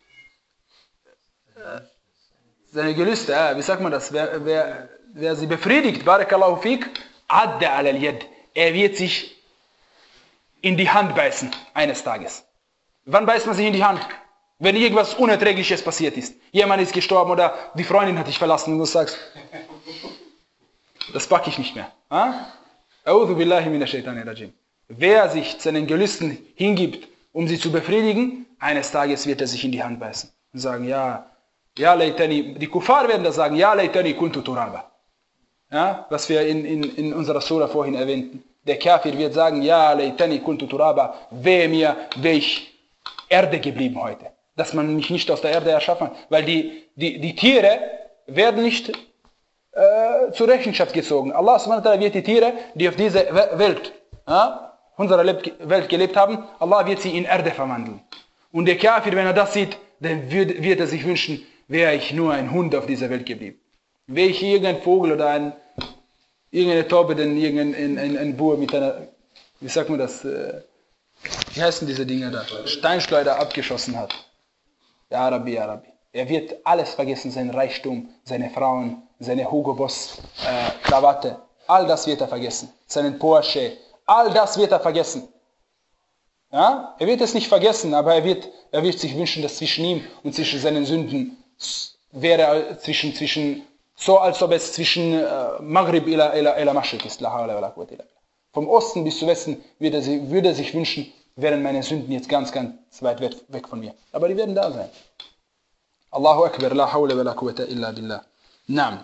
seine Gelüste, äh, wie sagt man das, wer, wer, wer sie befriedigt, Barakallahu fik, Adda al al-Yad. Er wird sich in die Hand beißen, eines Tages. Wann beißt man sich in die Hand? Wenn irgendwas Unerträgliches passiert ist. Jemand ist gestorben oder die Freundin hat dich verlassen und du sagst, das packe ich nicht mehr. A'udhu billahi minash shaitani rajim. Wer sich seinen Gelüsten hingibt, um sie zu befriedigen, eines Tages wird er sich in die Hand beißen und sagen, ja, ja, laytani, die Kuffar werden da sagen, ja, laytani kuntu turaba. Ja, was wir in, in, in unserer Sura vorhin erwähnten. Der Kafir wird sagen, ja, laytani kuntu turaba, wehe mir, wäre ich Erde geblieben heute. Dass man mich nicht aus der Erde erschaffen hat. Weil die, die, die Tiere werden nicht äh, zur Rechenschaft gezogen. Allah subhanahu wa ta'ala wird die Tiere, die auf dieser Welt, ja, unserer Welt gelebt haben, Allah wird sie in Erde verwandeln. Und der Kafir, wenn er das sieht, dann wird, wird er sich wünschen, wäre ich nur ein Hund auf dieser Welt geblieben. Wäre ich irgendein Vogel oder ein, irgendeine Taube, denn irgendein ein, ein Bur mit einer, wie sagt man das, äh, wie heißen diese Dinge da, Steinschleuder abgeschossen hat. Ja Rabbi, ja Rabbi. Er wird alles vergessen, sein Reichtum, seine Frauen, seine Hugo Boss äh, Krawatte, all das wird er vergessen. Seinen Porsche, all das wird er vergessen. Ja? Er wird es nicht vergessen, aber er wird, er wird sich wünschen, dass zwischen ihm und zwischen seinen Sünden wäre zwischen, zwischen so als ob es zwischen äh, Maghrib ila, ila, ila Mashriq ist. Vom Osten bis zum Westen würde er, würde er sich wünschen, wären meine Sünden jetzt ganz, ganz weit weg von mir. Aber die werden da sein. Allahu Akbar, la hawla wa la quwwata illa billah. Naam.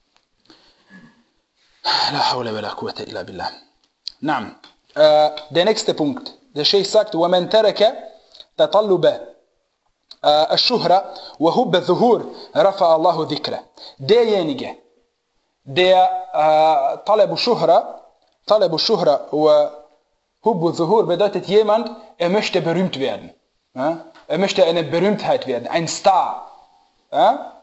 La hawla wa la quwwata illa billah. Naam. Äh, der nächste Punkt. Der Sheikh sagt, وَمَنْ تَرَكَ تَطَلُّبَ الشهرة وهب الظهور رفع الله ذكره. Derjenige, der طلب الشهرة طلب الشهرة وهب الظهور bedeutet jemand, er möchte berühmt werden. Ja? Er möchte eine Berühmtheit werden, ein Star. Ja?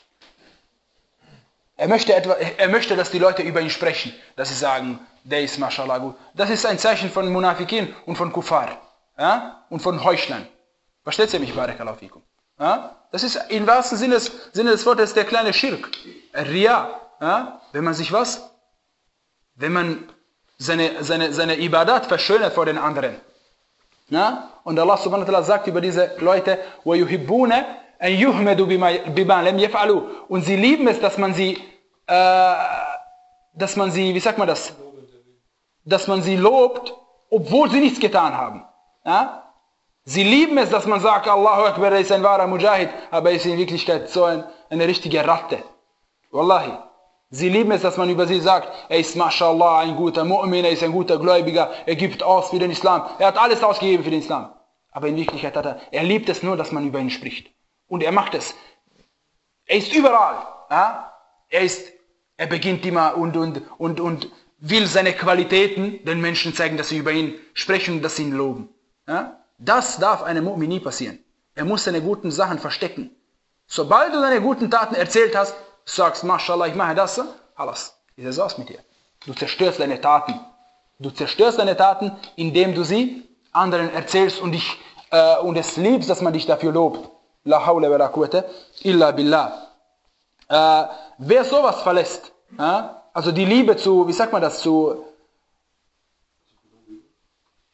Er möchte etwa, er möchte, dass die Leute über ihn sprechen, dass sie sagen, der ist mashallah gut. Das ist ein Zeichen von Munafikin und von Kuffar, ja? Und von Heuchlern. Versteht ihr mich, Barakallahu fikum? Ja? Das ist im wahrsten Sinne des, Sinne des Wortes der kleine Schirk. Ria. Ja? Wenn man sich was? Wenn man seine, seine, seine Ibadat verschönert vor den anderen. Ja? Und Allah subhanahu wa ta'ala sagt über diese Leute, وَيُحِبُّونَ أَنْ يُحْمَدُوا بِمَا لَمْ يَفْعَلُوا. Und sie lieben es, dass man sie, äh, dass man sie, wie sagt man das? Dass man sie lobt, obwohl sie nichts getan haben. Ja? Sie lieben es, dass man sagt, Allahu Akbar, er ist ein wahrer Mujahid, aber er ist in Wirklichkeit so ein, eine richtige Ratte. Wallahi. Sie lieben es, dass man über sie sagt, er ist mashallah ein guter Mu'min, er ist ein guter Gläubiger, er gibt aus für den Islam, er hat alles ausgegeben für den Islam. Aber in Wirklichkeit hat er, er liebt es nur, dass man über ihn spricht. Und er macht es. Er ist überall. Ja? Er ist, er beginnt immer und, und, und, und will seine Qualitäten den Menschen zeigen, dass sie über ihn sprechen und dass sie ihn loben. Ja? Das darf einem Mu'min nie passieren. Er muss seine guten Sachen verstecken. Sobald du deine guten Taten erzählt hast, sagst, Mashallah, ich mache das, alles, ist es aus mit dir. Du zerstörst deine Taten. Du zerstörst deine Taten, indem du sie anderen erzählst und, dich, äh, und es liebst, dass man dich dafür lobt. La hawla wa la quwwata illa billah. Äh, wer sowas verlässt, äh, also die Liebe zu, wie sagt man das, zu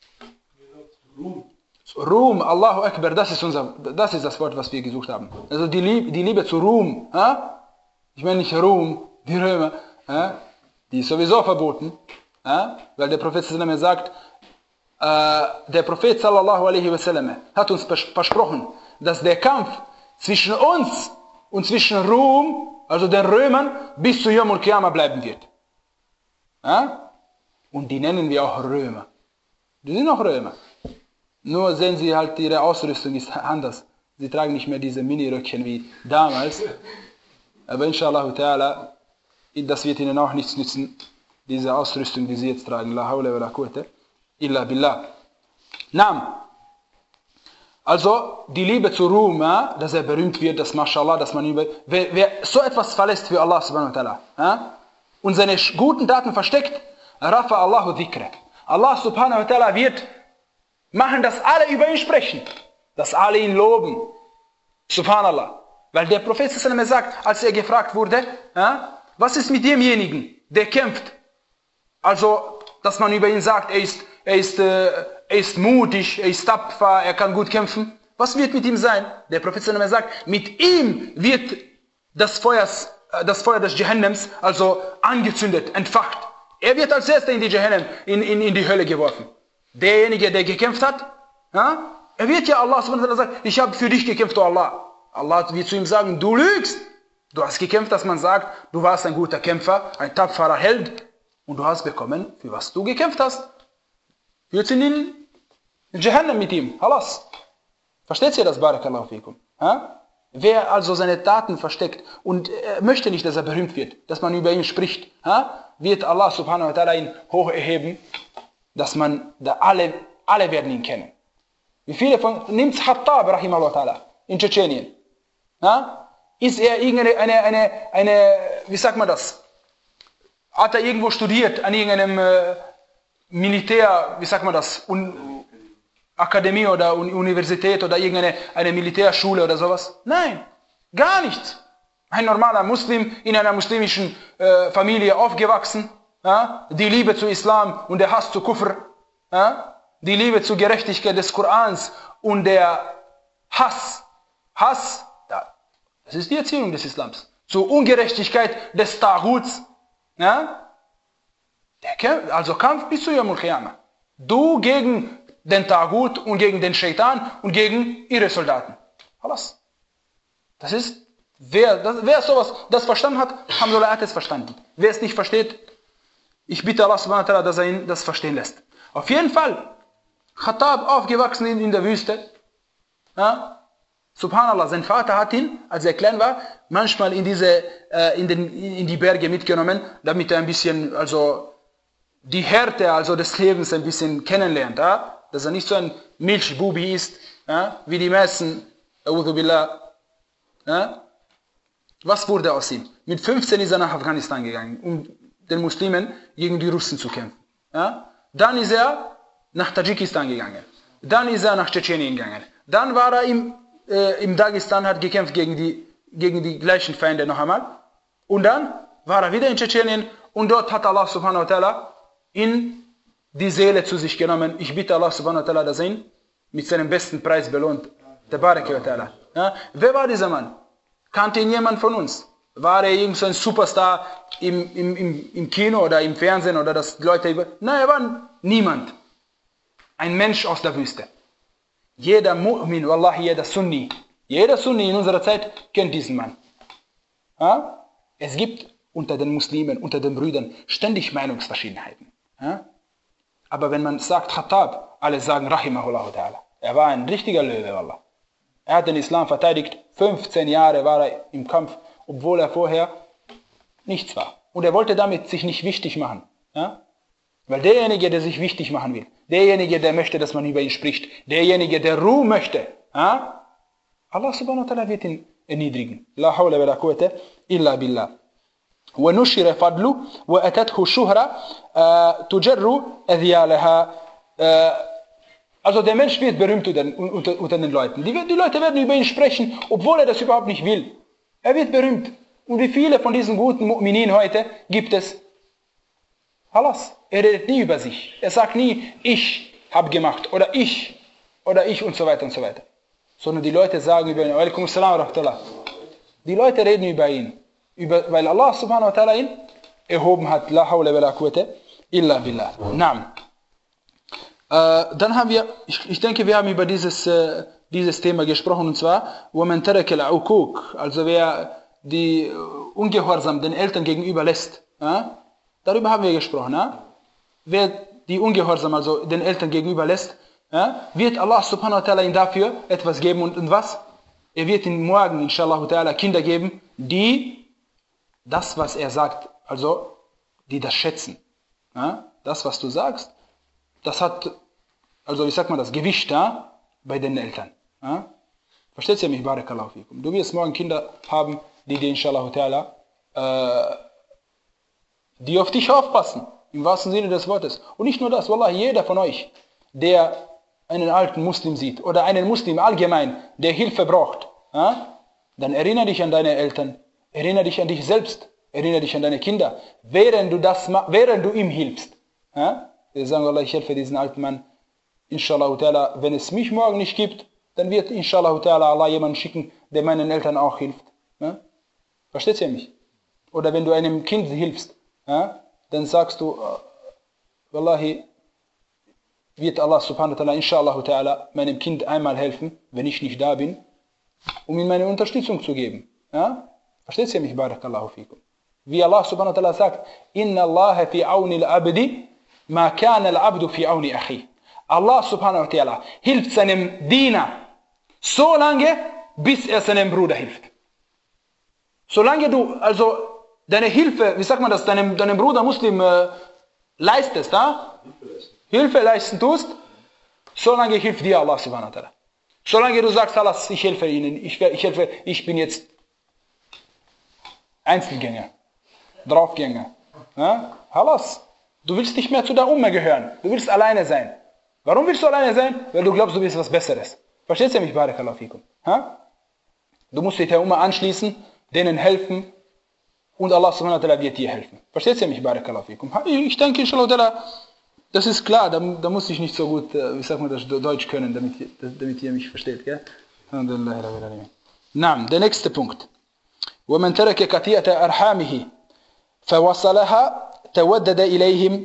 Ruhm, Allahu Akbar, das ist unser, das ist das Wort, was wir gesucht haben. Also die Liebe, die Liebe zu Ruhm, äh? Ich meine nicht Ruhm, die Römer, äh? Die ist sowieso verboten, äh? Weil der Prophet sallallahu alaihi wasallam sagt, äh, der Prophet sallallahu alaihi wasallam hat uns versprochen, dass der Kampf zwischen uns und zwischen Ruhm, also den Römern, bis zu Yom al-Qiyamah bleiben wird. Äh? Und die nennen wir auch Römer. Die sind auch Römer. Nur sehen sie halt, ihre Ausrüstung ist anders. Sie tragen nicht mehr diese Mini-Röckchen wie damals. Aber inshallah ta'ala, das wird ihnen auch nichts nützen, diese Ausrüstung, die sie jetzt tragen. La hawla wa la quwwata illa billah. Naam. Also, die Liebe zu Ruhm, dass er berühmt wird, dass mashallah, dass man über... Wer, wer so etwas verlässt für Allah subhanahu wa ta'ala und seine guten Taten versteckt, rafa Allahu dhikra. Allah subhanahu wa ta'ala wird machen, dass alle über ihn sprechen, dass alle ihn loben. Subhanallah. Weil der Prophet sallallahu alaihi wasallam sagt, als er gefragt wurde, ja, was ist mit demjenigen, der kämpft? Also, dass man über ihn sagt, er ist, er ist, äh, er ist mutig, er ist tapfer, er kann gut kämpfen. Was wird mit ihm sein? Der Prophet sallallahu alaihi wasallam sagt, mit ihm wird das, Feuers, äh, das Feuer des Jahannams also angezündet, entfacht. Er wird als erster in die Jahannam, in, in, in die Hölle geworfen. Derjenige, der gekämpft hat, ja, er wird ja Allah subhanahu wa ta'ala sagen, ich habe für dich gekämpft, oh Allah. Allah wird zu ihm sagen, du lügst. Du hast gekämpft, dass man sagt, du warst ein guter Kämpfer, ein tapferer Held und du hast bekommen, für was du gekämpft hast. Jetzt in den Jahannam mit ihm. Halas. Versteht ihr das, Barakallahu fikum? Ja? Wer also seine Taten versteckt und äh, möchte nicht, dass er berühmt wird, dass man über ihn spricht, ja? Wird Allah subhanahu wa ta'ala ihn hoch erheben, dass man, da alle, alle werden ihn kennen. Wie viele von, nimmt Khattab, rahimahullah ta'ala, in Tschetschenien. Ja? Ist er irgendeine, eine, eine, eine, wie sagt man das? Hat er irgendwo studiert, an irgendeinem äh, Militär, wie sagt man das? Un, Akademie oder Universität oder irgendeine eine Militärschule oder sowas? Nein, gar nichts. Ein normaler Muslim in einer muslimischen äh, Familie aufgewachsen. Ja? Die Liebe zu Islam und der Hass zu Kufr. Ja? Die Liebe zur Gerechtigkeit des Korans und der Hass. Hass, ja, das ist die Erziehung des Islams. Zur Ungerechtigkeit des Taguts. Ja? Der Kampf, also Kampf bis zu Yom al-Qiyamah. Du gegen den Tagut und gegen den Shaitan und gegen ihre Soldaten. Alles. Das ist, wer, das, wer sowas das verstanden hat, Alhamdulillah hat es verstanden. Wer es nicht versteht, ich bitte Allah subhanahu wa ta'ala, dass er ihn das verstehen lässt. Auf jeden Fall, Khattab aufgewachsen in, in der Wüste. Ja? Subhanallah, sein Vater hat ihn, als er klein war, manchmal in, diese, äh, in, den, in die Berge mitgenommen, damit er ein bisschen, also die Härte also des Lebens ein bisschen kennenlernt. Ja? Dass er nicht so ein Milchbubi ist, ja? Wie die meisten. Ja? Was wurde aus ihm? Mit fünfzehn ist er nach Afghanistan gegangen, um den Muslimen gegen die Russen zu kämpfen. Ja? Dann ist er nach Tadschikistan gegangen. Dann ist er nach Tschetschenien gegangen. Dann war er im, äh, im Dagestan, hat gekämpft gegen die, gegen die gleichen Feinde noch einmal. Und dann war er wieder in Tschetschenien und dort hat Allah subhanahu wa ta'ala ihn die Seele zu sich genommen. Ich bitte Allah subhanahu wa ta'ala, dass er ihn mit seinem besten Preis belohnt. Tabaraka wa ta'ala. Ja? Wer war dieser Mann? Kannte ihn jemand von uns? War er irgend so ein Superstar im, im, im, im Kino oder im Fernsehen oder dass Leute über... Nein, er war niemand. Ein Mensch aus der Wüste. Jeder Mu'min, Wallahi, jeder Sunni, jeder Sunni in unserer Zeit kennt diesen Mann. Ja? Es gibt unter den Muslimen, unter den Brüdern ständig Meinungsverschiedenheiten. Ja? Aber wenn man sagt Khattab, alle sagen Rahimahullah ta'ala. Er war ein richtiger Löwe, Wallah. Er hat den Islam verteidigt, fünfzehn Jahre war er im Kampf, obwohl er vorher nichts war. Und er wollte damit sich nicht wichtig machen. Ja? Weil derjenige, der sich wichtig machen will, derjenige, der möchte, dass man über ihn spricht, derjenige, der Ruhe möchte, ja? Allah subhanahu wa ta'ala wird ihn erniedrigen. La hawla wa la quwwata illa billah. ونشر فضله وأتته الشهرة تجر أذيالها. Also der Mensch wird berühmt unter, unter, unter den Leuten. Die, die Leute werden über ihn sprechen, obwohl er das überhaupt nicht will. Er wird berühmt. Und wie viele von diesen guten Mu'minin heute gibt es? Halas. Er redet nie über sich. Er sagt nie, ich habe gemacht oder ich. oder ich und so weiter und so weiter. Sondern die Leute sagen über ihn, Alaikum Assalam wa Rahmatullah. Die Leute reden über ihn, über, weil Allah subhanahu wa ta'ala ihn erhoben hat. La hawla wa la quwwata illa billah. Naam. Äh, dann haben wir, ich, ich denke, wir haben über dieses, äh, dieses Thema gesprochen, und zwar, وَمَنْ تَرَكَ الْعُقُوقِ, also wer die Ungehorsam den Eltern gegenüber lässt. Ja? Darüber haben wir gesprochen. Ja? Wer die Ungehorsam also den Eltern gegenüber lässt, ja, wird Allah subhanahu wa ta'ala ihm dafür etwas geben. Und, und was? Er wird ihm morgen, inshallah ta'ala, Kinder geben, die das, was er sagt, also die das schätzen. Ja? Das, was du sagst, das hat, also wie sagt man das, Gewicht ja, bei den Eltern. Ja? Versteht ihr mich? Barakallahu fikum. Du wirst morgen Kinder haben, die dir inshallah ta'ala, äh, die auf dich aufpassen, im wahrsten Sinne des Wortes. Und nicht nur das, wallahi, jeder von euch, der einen alten Muslim sieht, oder einen Muslim allgemein, der Hilfe braucht, ja, dann erinnere dich an deine Eltern, erinnere dich an dich selbst, erinnere dich an deine Kinder, während du, das, während du ihm hilfst. Ja? Wir sagen, wallahi, ich helfe diesen alten Mann, inshallah ta'ala, wenn es mich morgen nicht gibt, dann wird inshallah ta'ala Allah jemanden schicken, der meinen Eltern auch hilft. Ja? Versteht ihr mich? Oder wenn du einem Kind hilfst, ja, dann sagst du, wallahi, wird Allah subhanahu wa ta'ala, inshallah ta'ala, meinem Kind einmal helfen, wenn ich nicht da bin, um ihm meine Unterstützung zu geben. Ja? Versteht ihr mich? Barakallahu fikum. Wie Allah subhanahu wa ta'ala sagt, Inna Allah fi awni al-abdi, ma kana al-abdu fi awni achi. Allah subhanahu wa ta'ala hilft seinem Diener so lange, bis er seinem Bruder hilft. Solange du also deine Hilfe, wie sagt man das, deinem, deinem Bruder Muslim äh, leistest, ja? Hilfe leisten tust, solange hilft dir Allah subhanahu wa ta'ala. Solange du sagst, Allah, ich helfe ihnen, ich, ich helfe, ich bin jetzt Einzelgänger, Draufgänger. Ja? Halas, du willst nicht mehr zu der Umme gehören, du willst alleine sein. Warum willst du alleine sein? Weil du glaubst, du bist was Besseres. Verstehst du mich, Barakallahu fikum? Ha? Du musst dich der Umme anschließen, denen helfen, und Allah subhanahu wa ta'ala wird dir helfen. Versteht ihr mich? Barakallahu fikum. Ich denke, inshallah, das ist klar, da, da muss ich nicht so gut, wie sagt man das, Deutsch können, damit, damit ihr mich versteht. Gell? Na, der nächste Punkt. وَمَنْ تَرَكَ كَثِيَةَ أَرْحَامِهِ فَوَصَلَهَا تَوَدَّدَ إِلَيْهِمْ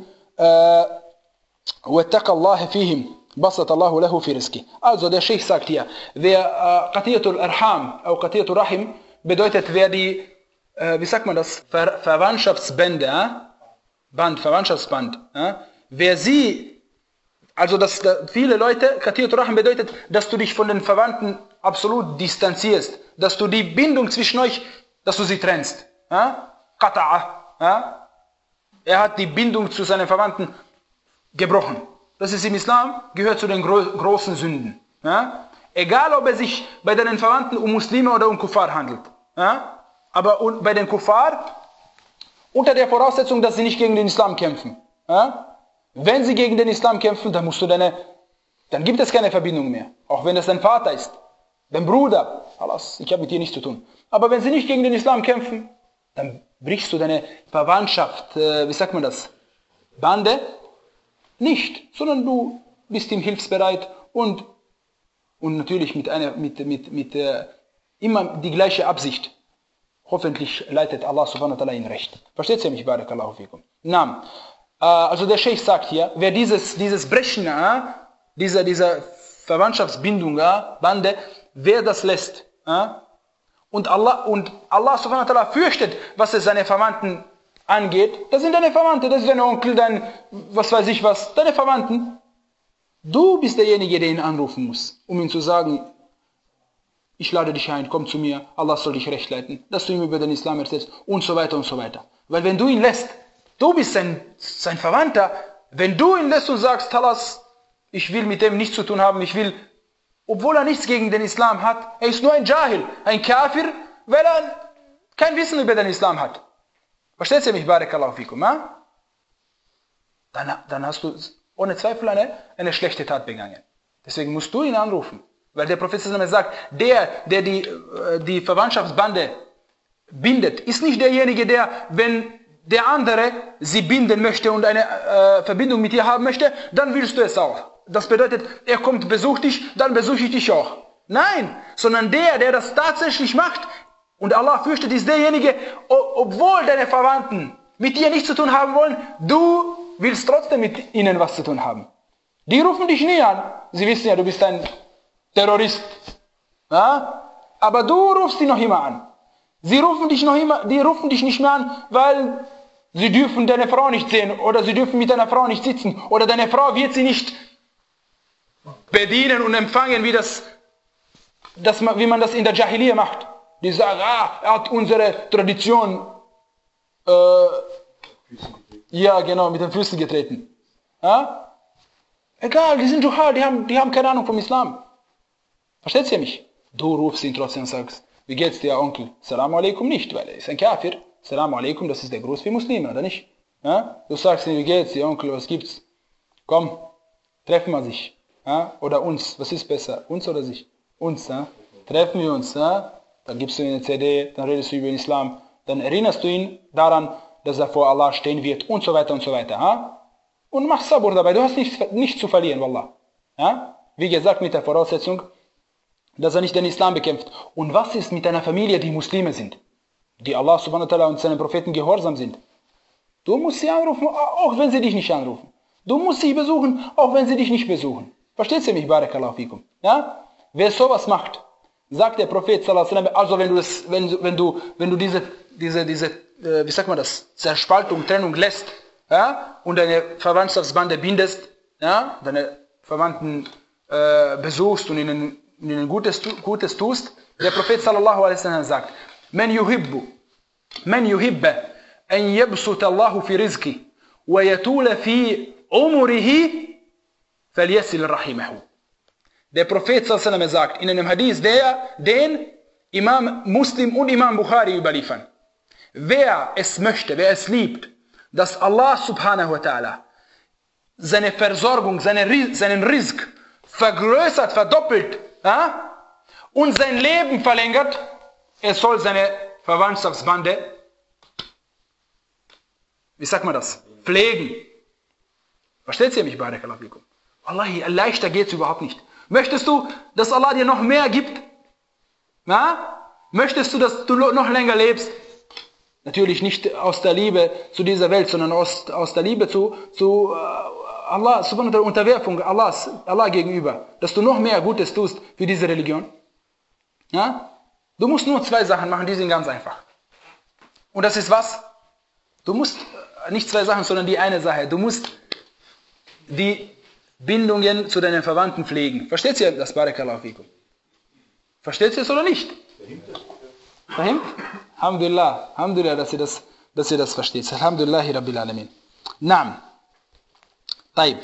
وَاتَّقَى اللَّهَ فِيهِمْ بَسَطَ اللَّهُ لَهُ فِي رِزْقِهِ. Also der Sheikh sagt hier, wer Qatiyatul Arham, auch Qatiyatul Rahim, bedeutet, wer die, wie sagt man das, Ver Verwandtschaftsbände, äh? Band, Verwandtschaftsband, äh? Wer sie, also dass viele Leute, Qatiyatul Rahim bedeutet, dass du dich von den Verwandten absolut distanzierst, dass du die Bindung zwischen euch, dass du sie trennst. Ja? Qata'a. Ja? Er hat die Bindung zu seinen Verwandten gebrochen. Das ist im Islam, gehört zu den gro großen Sünden. Ja? Egal, ob es sich bei deinen Verwandten um Muslime oder um Kuffar handelt. Ja? Aber bei den Kuffar, unter der Voraussetzung, dass sie nicht gegen den Islam kämpfen. Ja? Wenn sie gegen den Islam kämpfen, dann musst du deine, dann gibt es keine Verbindung mehr. Auch wenn es dein Vater ist, dein Bruder, alles, ich habe mit dir nichts zu tun. Aber wenn sie nicht gegen den Islam kämpfen, dann brichst du deine Verwandtschaft, äh, wie sagt man das, Bande, nicht, sondern du bist ihm hilfsbereit und, und natürlich mit einer, mit, mit, mit äh, immer die gleiche Absicht. Hoffentlich leitet Allah subhanahu wa ta'ala ihn recht. Versteht ihr mich? Barakallahu fikum. Na, äh, also der Sheikh sagt hier, wer dieses, dieses Brechen, äh, dieser, dieser Verwandtschaftsbindung, äh, Bande, wer das lässt, äh, und Allah, und Allah subhanahu wa ta'ala fürchtet, was es seine Verwandten angeht, das sind deine Verwandte, das ist dein Onkel, dein, was weiß ich was, deine Verwandten. Du bist derjenige, der ihn anrufen muss, um ihm zu sagen, ich lade dich ein, komm zu mir, Allah soll dich recht leiten, dass du ihm über den Islam erzählst und so weiter und so weiter. Weil wenn du ihn lässt, du bist sein, sein Verwandter, wenn du ihn lässt und sagst, Talas, ich will mit dem nichts zu tun haben, ich will, obwohl er nichts gegen den Islam hat, er ist nur ein Jahil, ein Kafir, weil er kein Wissen über den Islam hat. Versteht ihr mich? Barakallahu fikum, ha? Dann, dann hast du ohne Zweifel eine, eine schlechte Tat begangen. Deswegen musst du ihn anrufen. Weil der Prophet sagt, der, der die, die Verwandtschaftsbande bindet, ist nicht derjenige, der, wenn der andere sie binden möchte und eine äh, Verbindung mit ihr haben möchte, dann willst du es auch. das bedeutet, er kommt, besucht dich, dann besuche ich dich auch. Nein, sondern der, der das tatsächlich macht, und Allah fürchtet, ist derjenige, obwohl deine Verwandten mit dir nichts zu tun haben wollen, du willst trotzdem mit ihnen was zu tun haben. Die rufen dich nie an. Sie wissen ja, du bist ein Terrorist. Ja? Aber du rufst sie noch immer an. Sie rufen dich noch immer, die rufen dich nicht mehr an, weil sie dürfen deine Frau nicht sehen oder sie dürfen mit deiner Frau nicht sitzen oder deine Frau wird sie nicht bedienen und empfangen, wie, das, das, wie man das in der Jahiliyyah macht. Die sagen, ah, er hat unsere Tradition äh, ja, genau, mit den Füßen getreten. Ja? Egal, die sind Juhal, die haben, die haben keine Ahnung vom Islam. Versteht ihr mich? Du rufst ihn trotzdem und sagst, wie geht's dir, Onkel? Salamu alaikum nicht, weil er ist ein Kafir. Salamu alaikum, das ist der Gruß für Muslime, oder nicht? Ja? Du sagst ihm, wie geht's dir, Onkel, was gibt's? Komm, treffen wir sich. Ja? Oder uns, was ist besser? Uns oder sich? Uns, ja? Treffen wir uns, ja? Dann gibst du ihm eine C D, dann redest du über den Islam, dann erinnerst du ihn daran, dass er vor Allah stehen wird und so weiter und so weiter. Ja? Und mach Sabur dabei, du hast nichts, nichts zu verlieren, Wallah. Ja? Wie gesagt, mit der Voraussetzung, dass er nicht den Islam bekämpft. Und was ist mit einer Familie, die Muslime sind? Die Allah subhanahu wa ta'ala und seinen Propheten gehorsam sind? Du musst sie anrufen, auch wenn sie dich nicht anrufen. Du musst sie besuchen, auch wenn sie dich nicht besuchen. Versteht ihr mich, Barakallahu fikum? Ja? Wer sowas macht, sagt der Prophet sallallahu alaihi wasallam, also wenn du das, wenn, wenn du, wenn du diese, diese, diese, äh, wie sagt man das, Zerspaltung, Trennung lässt, ja, und deine Verwandtschaftsbande bindest, ja, deine Verwandten äh, besuchst und ihnen, ihnen Gutes, Gutes tust, der Prophet sallallahu alaihi wasallam sagt, man yuhibbu, man yuhibba, an yabsuta Allahu fi rizqi, wa yatula fi umurihi, falyasil rahimahu. Der Prophet sallallahu alaihi wasallam sagt in einem Hadith, der, den Imam Muslim und Imam Bukhari überliefern. Wer es möchte, wer es liebt, dass Allah subhanahu wa ta'ala seine Versorgung, seine, seinen Rizq vergrößert, verdoppelt, ja, und sein Leben verlängert, er soll seine Verwandtschaftsbande, wie sagt man das, pflegen. Versteht ihr mich, Barakallahu fikum? Wallahi, leichter geht es überhaupt nicht. Möchtest du, dass Allah dir noch mehr gibt? Na? Möchtest du, dass du noch länger lebst? Natürlich nicht aus der Liebe zu dieser Welt, sondern aus, aus der Liebe zu, zu uh, Allah, subhanahu wa ta'ala, Unterwerfung Allahs, Allah gegenüber. Dass du noch mehr Gutes tust für diese Religion. Ja? Du musst nur zwei Sachen machen, die sind ganz einfach. Und das ist was? Du musst nicht zwei Sachen, sondern die eine Sache. Du musst die Bindungen zu deinen Verwandten pflegen. Versteht ihr das, Barakallahu fikum? Versteht ihr es oder nicht? Verhimmt? Alhamdulillah, Alhamdulillah, dass ihr das, dass ihr das versteht. Alhamdulillahi Rabbil Alamin. Naam. Taib.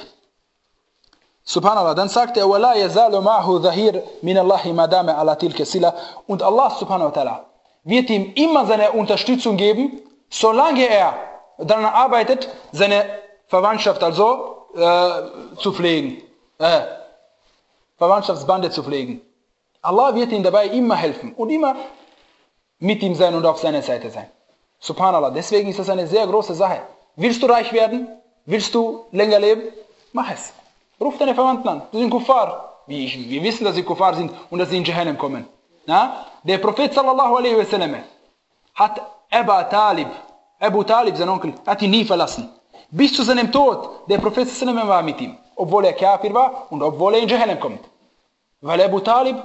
Subhanallah, dann sagt er, وَلَا يَزَالُ مَعْهُ ظَهِيرٌ مِنَ اللَّهِ مَا دَامَ عَلَى تِلْكَ الصِّلَةِ. Und Allah subhanahu wa ta'ala wird ihm immer seine Unterstützung geben, solange er daran arbeitet, seine Verwandtschaft also äh, zu pflegen. Äh, Verwandtschaftsbande zu pflegen. Allah wird ihm dabei immer helfen und immer mit ihm sein und auf seiner Seite sein. Subhanallah, deswegen ist das eine sehr große Sache. Willst du reich werden? Willst du länger leben? Mach es. Ruf deine Verwandten an. Die sind Kuffar. Wir wissen, dass sie Kuffar sind und dass sie in Jahannam kommen. Na? Der Prophet sallallahu alaihi wasallam hat Abu Talib, Abu Talib, sein Onkel, hat ihn nie verlassen. Bis zu seinem Tod, der Prophet sallallahu alaihi wasallam war mit ihm. Obwohl er Kafir war und obwohl er in Jahannam kommt. Weil Abu Talib,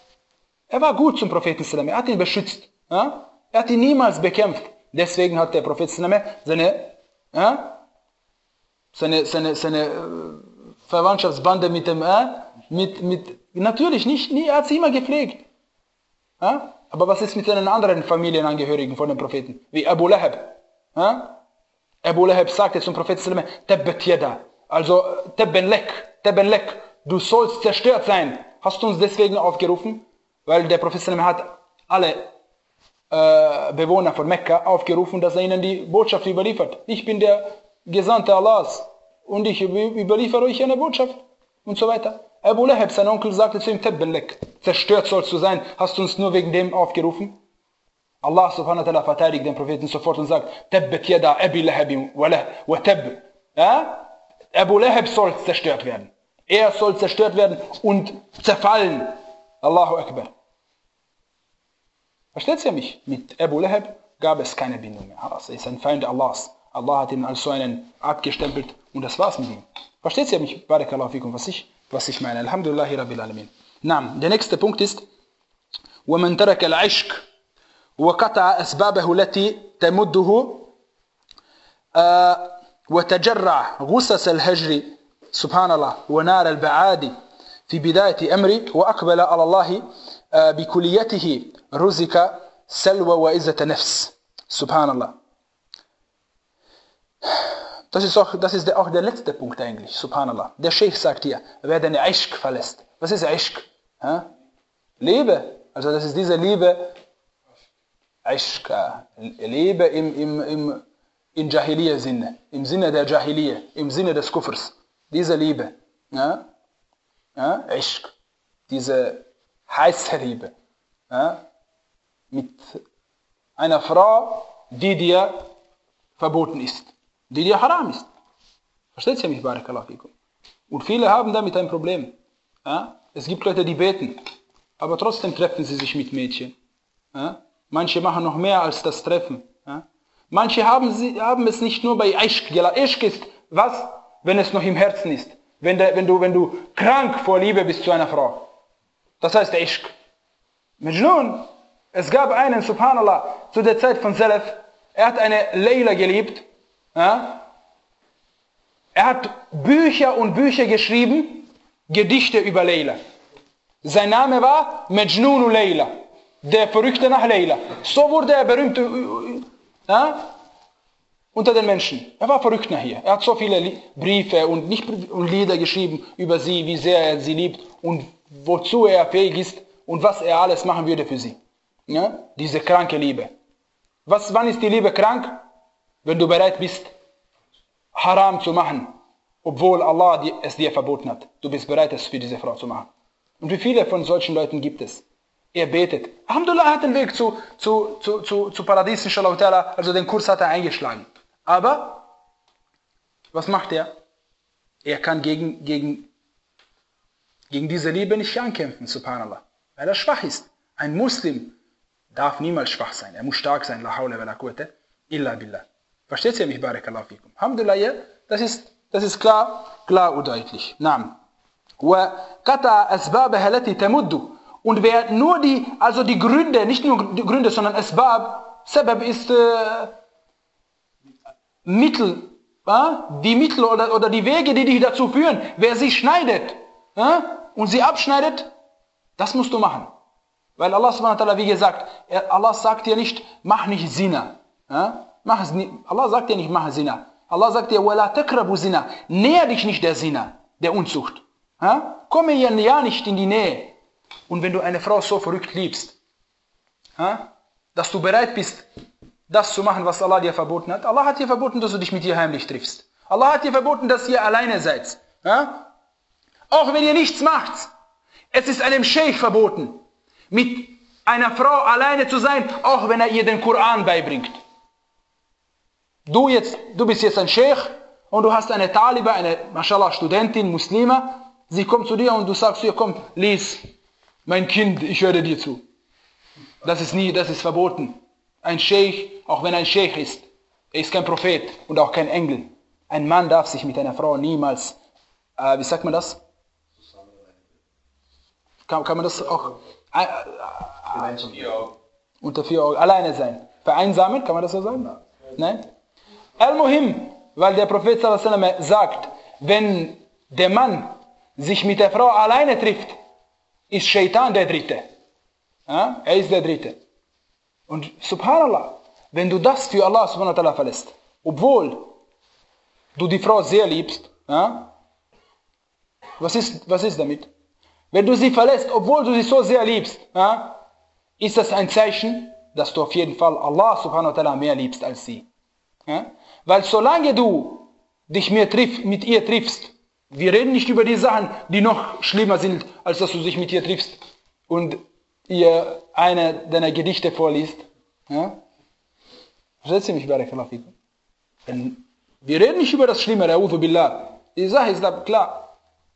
er war gut zum Propheten sallallahu alaihi wasallam. Er hat ihn beschützt. Ja? Er hat ihn niemals bekämpft. Deswegen hat der Prophet sallallahu alaihi wasallam seine, ja, seine, seine, seine Verwandtschaftsbande mit dem, äh, mit, mit, natürlich nicht, nie, er hat sie immer gepflegt. Ja? Aber was ist mit seinen anderen Familienangehörigen von dem Propheten? Wie Abu Lahab. Ja? Abu Lahab sagte zum Propheten sallallahu alaihi wasallam, Tabbat yada. Also, Tabben lek, Tabben lek. Du sollst zerstört sein. Hast du uns deswegen aufgerufen? Weil der Prophet sallallahu alaihi wasallam hat alle äh, Bewohner von Mekka aufgerufen, dass er ihnen die Botschaft überliefert. Ich bin der Gesandte Allahs und ich überliefere euch eine Botschaft und so weiter. Abu Lahab, sein Onkel, sagte zu ihm, Tabban lek, zerstört sollst du sein, hast du uns nur wegen dem aufgerufen? Allah subhanahu wa ta'ala verteidigt den Propheten sofort und sagt, Tabbat yada Abi Lahabin wa tab. Ja? Abu Lahab soll zerstört werden. Er soll zerstört werden und zerfallen. Allahu Akbar. Versteht ihr mich? Mit Abu Lahab gab es keine Bindung mehr. Er ist ein Feind Allahs. Allah hat ihn als so einen abgestempelt und das war's mit ihm. Versteht ihr mich? Barakallahu fikum, was ich, was ich meine. Alhamdulillahi Rabbil Alamin. Na, der nächste Punkt ist, وَمَنْ تَرَكَ الْعِشْقِ وَقَطَعَ أَسْبَابَهُ الَّتِي تَمُدُّهُ وتجرع غصص الهجر سبحان الله ونار البعاد في بداية أمري وأقبل على الله بكليته رزق سلوى وعزة نفس سبحان الله. Das ist, auch, das ist auch der letzte Punkt eigentlich, subhanallah. Der Sheikh sagt hier, wer den Ishq verlässt. Was ist Ishq? Ha? Liebe. Also das ist diese Liebe, Ishq, Liebe im, im, im in Jahiliya-Sinne, im Sinne der Jahiliya, im Sinne des Kufrs. Diese Liebe, ja? Ja? Ishq, diese heiße Liebe, ja? Mit einer Frau, die dir verboten ist, die dir haram ist. Versteht ihr mich, Barakallahu fikum? Und viele haben damit ein Problem. Ja? Es gibt Leute, die beten, aber trotzdem treffen sie sich mit Mädchen. Ja? Manche machen noch mehr als das Treffen. Ja? Manche haben, sie, haben es nicht nur bei Ishq gelassen. Ishq ist was, wenn es noch im Herzen ist. Wenn, der, wenn, du, wenn du krank vor Liebe bist zu einer Frau. Das heißt Ishq. Majnun, es gab einen, subhanallah, zu der Zeit von Salaf, er hat eine Leila geliebt. Ja? Er hat Bücher und Bücher geschrieben, Gedichte über Leila. Sein Name war Majnun Leila, der Verrückte nach Leila. So wurde er berühmt ja, unter den Menschen. Er war verrückt nach ihr. Er hat so viele Briefe und, nicht, und Lieder geschrieben über sie, wie sehr er sie liebt und wozu er fähig ist und was er alles machen würde für sie. Ja? Diese kranke Liebe. Was, wann ist die Liebe krank? Wenn du bereit bist, Haram zu machen, obwohl Allah es dir verboten hat. Du bist bereit, es für diese Frau zu machen. Und wie viele von solchen Leuten gibt es? Er betet. Alhamdulillah, hat den Weg zu, zu, zu, zu, zu Paradies, inshallah ta'ala, also den Kurs hat er eingeschlagen. Aber, was macht er? Er kann gegen, gegen, gegen diese Liebe nicht ankämpfen, subhanallah. Weil er schwach ist. Ein Muslim darf niemals schwach sein. Er muss stark sein. La hawla wa la quwwata illa billah. Versteht ihr mich? Barakallahu fikum. Alhamdulillah, das ist, das ist klar, klar und deutlich. Naam. Wa qata asbabaha allati tamuddu. Und wer nur die, also die Gründe, nicht nur die Gründe, sondern Asbab, Sabab ist äh, Mittel, äh, die Mittel oder, oder die Wege, die dich dazu führen. Wer sie schneidet äh, und sie abschneidet, das musst du machen. Weil Allah subhanahu wa ta'ala, wie gesagt, er, Allah sagt dir nicht, mach nicht Zina. Äh, mach es nicht, Allah sagt dir nicht, mach Zina. Allah sagt dir, wala takrabu Zina. Näher dich nicht der Zina, der Unzucht. Äh, komme ja nicht in die Nähe. Und wenn du eine Frau so verrückt liebst, dass du bereit bist, das zu machen, was Allah dir verboten hat. Allah hat dir verboten, dass du dich mit ihr heimlich triffst. Allah hat dir verboten, dass ihr alleine seid. Auch wenn ihr nichts macht. Es ist einem Sheikh verboten, mit einer Frau alleine zu sein, auch wenn er ihr den Koran beibringt. Du, jetzt, du bist jetzt ein Sheikh und du hast eine Taliba, eine, mashallah, Studentin, Muslima. Sie kommt zu dir und du sagst zu ihr, komm, lies. Mein Kind, ich höre dir zu. Das ist nie, das ist verboten. Ein Sheikh, auch wenn ein Sheikh ist, er ist kein Prophet und auch kein Engel. Ein Mann darf sich mit einer Frau niemals, äh, wie sagt man das? Kann, kann man das auch äh, äh, unter vier Augen alleine sein? Vereinsamen, kann man das so sagen? Nein? Al-Muhim, weil der Prophet sallallahu alaihi wasallam sagt, wenn der Mann sich mit der Frau alleine trifft, ist Shaitan der Dritte. Ja? Er ist der Dritte. Und subhanallah, wenn du das für Allah subhanahu wa ta'ala verlässt, obwohl du die Frau sehr liebst, ja? was, ist, was ist damit? Wenn du sie verlässt, obwohl du sie so sehr liebst, ja? ist das ein Zeichen, dass du auf jeden Fall Allah subhanahu wa ta'ala mehr liebst als sie. Ja? Weil solange du dich mehr triff, mit ihr triffst, wir reden nicht über die Sachen, die noch schlimmer sind, als dass du dich mit ihr triffst und ihr eine deiner Gedichte vorliest. Ja? Versteht ihr mich, Barakallahu fikum? Wir reden nicht über das Schlimme, A'udhu billah. Die Sache ist da klar.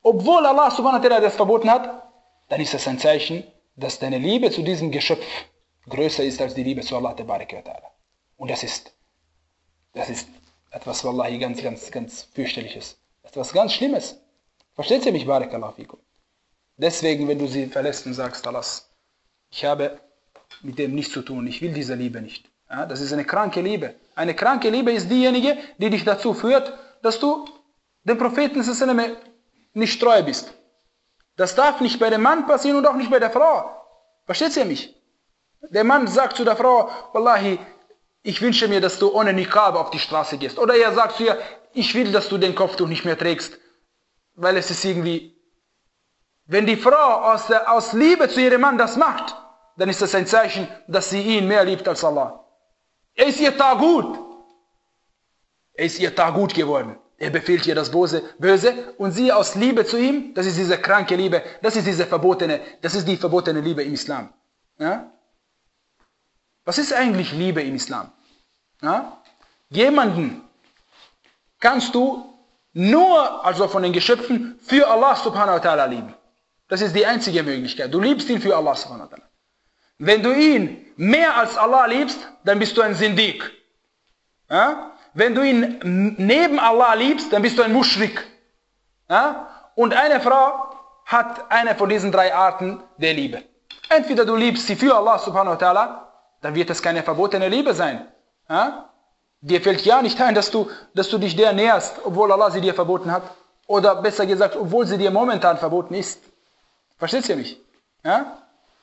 obwohl Allah subhanahu wa ta'ala das verboten hat, dann ist das ein Zeichen, dass deine Liebe zu diesem Geschöpf größer ist als die Liebe zu Allah ta'ala. Und das ist, das ist etwas, wallahi, ganz, ganz, ganz fürchterliches. Etwas ganz Schlimmes. Versteht ihr mich, Barakallahu fikum? Deswegen, wenn du sie verlässt und sagst, Allah, ich habe mit dem nichts zu tun, ich will diese Liebe nicht. Ja, das ist eine kranke Liebe. Eine kranke Liebe ist diejenige, die dich dazu führt, dass du dem Propheten nicht treu bist. Das darf nicht bei dem Mann passieren und auch nicht bei der Frau. Versteht ihr mich? Der Mann sagt zu der Frau, Wallahi, ich wünsche mir, dass du ohne Niqab auf die Straße gehst. Oder er sagt zu ihr, ich will, dass du den Kopftuch nicht mehr trägst. Weil es ist irgendwie, wenn die Frau aus, der, aus Liebe zu ihrem Mann das macht, dann ist das ein Zeichen, dass sie ihn mehr liebt als Allah. Er ist ihr Tagut. Er ist ihr Tagut geworden. Er befiehlt ihr das Böse, Böse und sie aus Liebe zu ihm, das ist diese kranke Liebe, das ist diese verbotene, das ist die verbotene Liebe im Islam. Ja? Was ist eigentlich Liebe im Islam? Ja? Jemanden kannst du nur, also von den Geschöpfen, für Allah subhanahu wa ta'ala lieben. Das ist die einzige Möglichkeit. Du liebst ihn für Allah subhanahu wa ta'ala. Wenn du ihn mehr als Allah liebst, dann bist du ein Sindiq. Ja? Wenn du ihn neben Allah liebst, dann bist du ein Muschrik. Ja? Und eine Frau hat eine von diesen drei Arten der Liebe. Entweder du liebst sie für Allah subhanahu wa ta'ala, dann wird es keine verbotene Liebe sein. Ja? Dir fällt ja nicht ein, dass du, dass du dich der näherst, obwohl Allah sie dir verboten hat. Oder besser gesagt, obwohl sie dir momentan verboten ist. Verstehst du mich? Ja?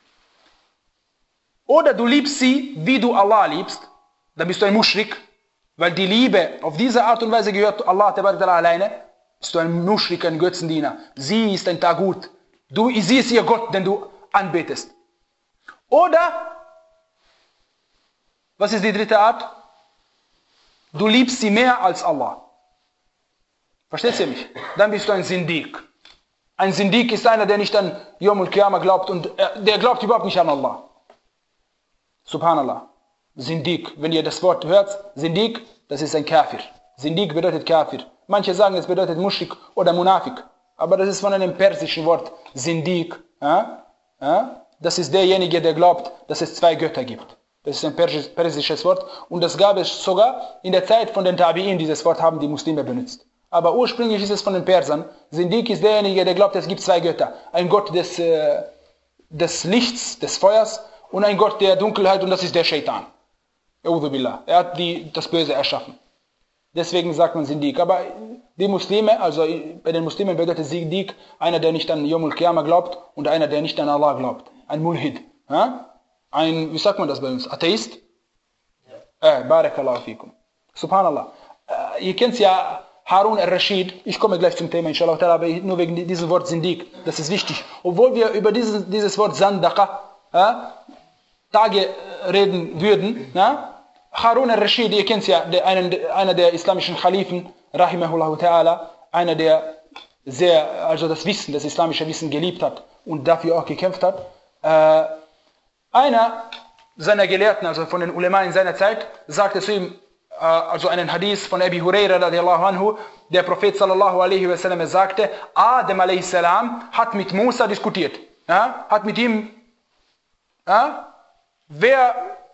Oder du liebst sie, wie du Allah liebst, dann bist du ein Muschrik. Weil die Liebe auf diese Art und Weise gehört Allah alleine, bist du ein Muschrik, ein Götzendiener. Sie ist ein Tagut. Du, sie ist ihr Gott, den du anbetest. Oder, was ist die dritte Art? Du liebst sie mehr als Allah. Versteht ihr mich? Dann bist du ein Sindiq. Ein Sindiq ist einer, der nicht an Yom al-Qiyamah glaubt und äh, der glaubt überhaupt nicht an Allah. Subhanallah. Sindiq, wenn ihr das Wort hört, Sindiq, das ist ein Kafir. Sindiq bedeutet Kafir. Manche sagen, es bedeutet Mushrik oder Munafik. Aber das ist von einem persischen Wort, Sindiq. Ja? Ja? Das ist derjenige, der glaubt, dass es zwei Götter gibt. Das ist ein persisches Wort. Und das gab es sogar in der Zeit von den Tabi'in, dieses Wort haben die Muslime benutzt. Aber ursprünglich ist es von den Persern. Sindiq ist derjenige, der glaubt, es gibt zwei Götter. Ein Gott des, äh, des Lichts, des Feuers und ein Gott der Dunkelheit und das ist der Shaitan. Er hat die, das Böse erschaffen. Deswegen sagt man Sindiq. Aber die Muslime, also bei den Muslimen bedeutet Sindiq einer, der nicht an Yom al-Qiyamah glaubt und einer, der nicht an Allah glaubt. Ein Mulhid. Ja? Ein, wie sagt man das bei uns? Atheist? Ja. Äh, Barakallahu fikum. Subhanallah. Äh, ihr kennt ja Harun al-Rashid. Ich komme gleich zum Thema, inshallah, aber nur wegen diesem Wort Sindiq. Das ist wichtig. Obwohl wir über dieses, dieses Wort Sandaqa ja, Tage reden würden. Ja? Harun al-Rashid, ihr kennt ja, der, einen, einer der islamischen Khalifen, rahimahullah ta'ala, einer, der sehr, also das Wissen, das islamische Wissen geliebt hat und dafür auch gekämpft hat. Äh, einer seiner Gelehrten, also von den Ulema in seiner Zeit, sagte zu ihm, äh, also einen Hadith von Abi Huraira radiallahu anhu, der Prophet sallallahu alaihi wasallam sagte, Adam alaihi salam hat mit Musa diskutiert, ja? Hat mit ihm, ja? Wer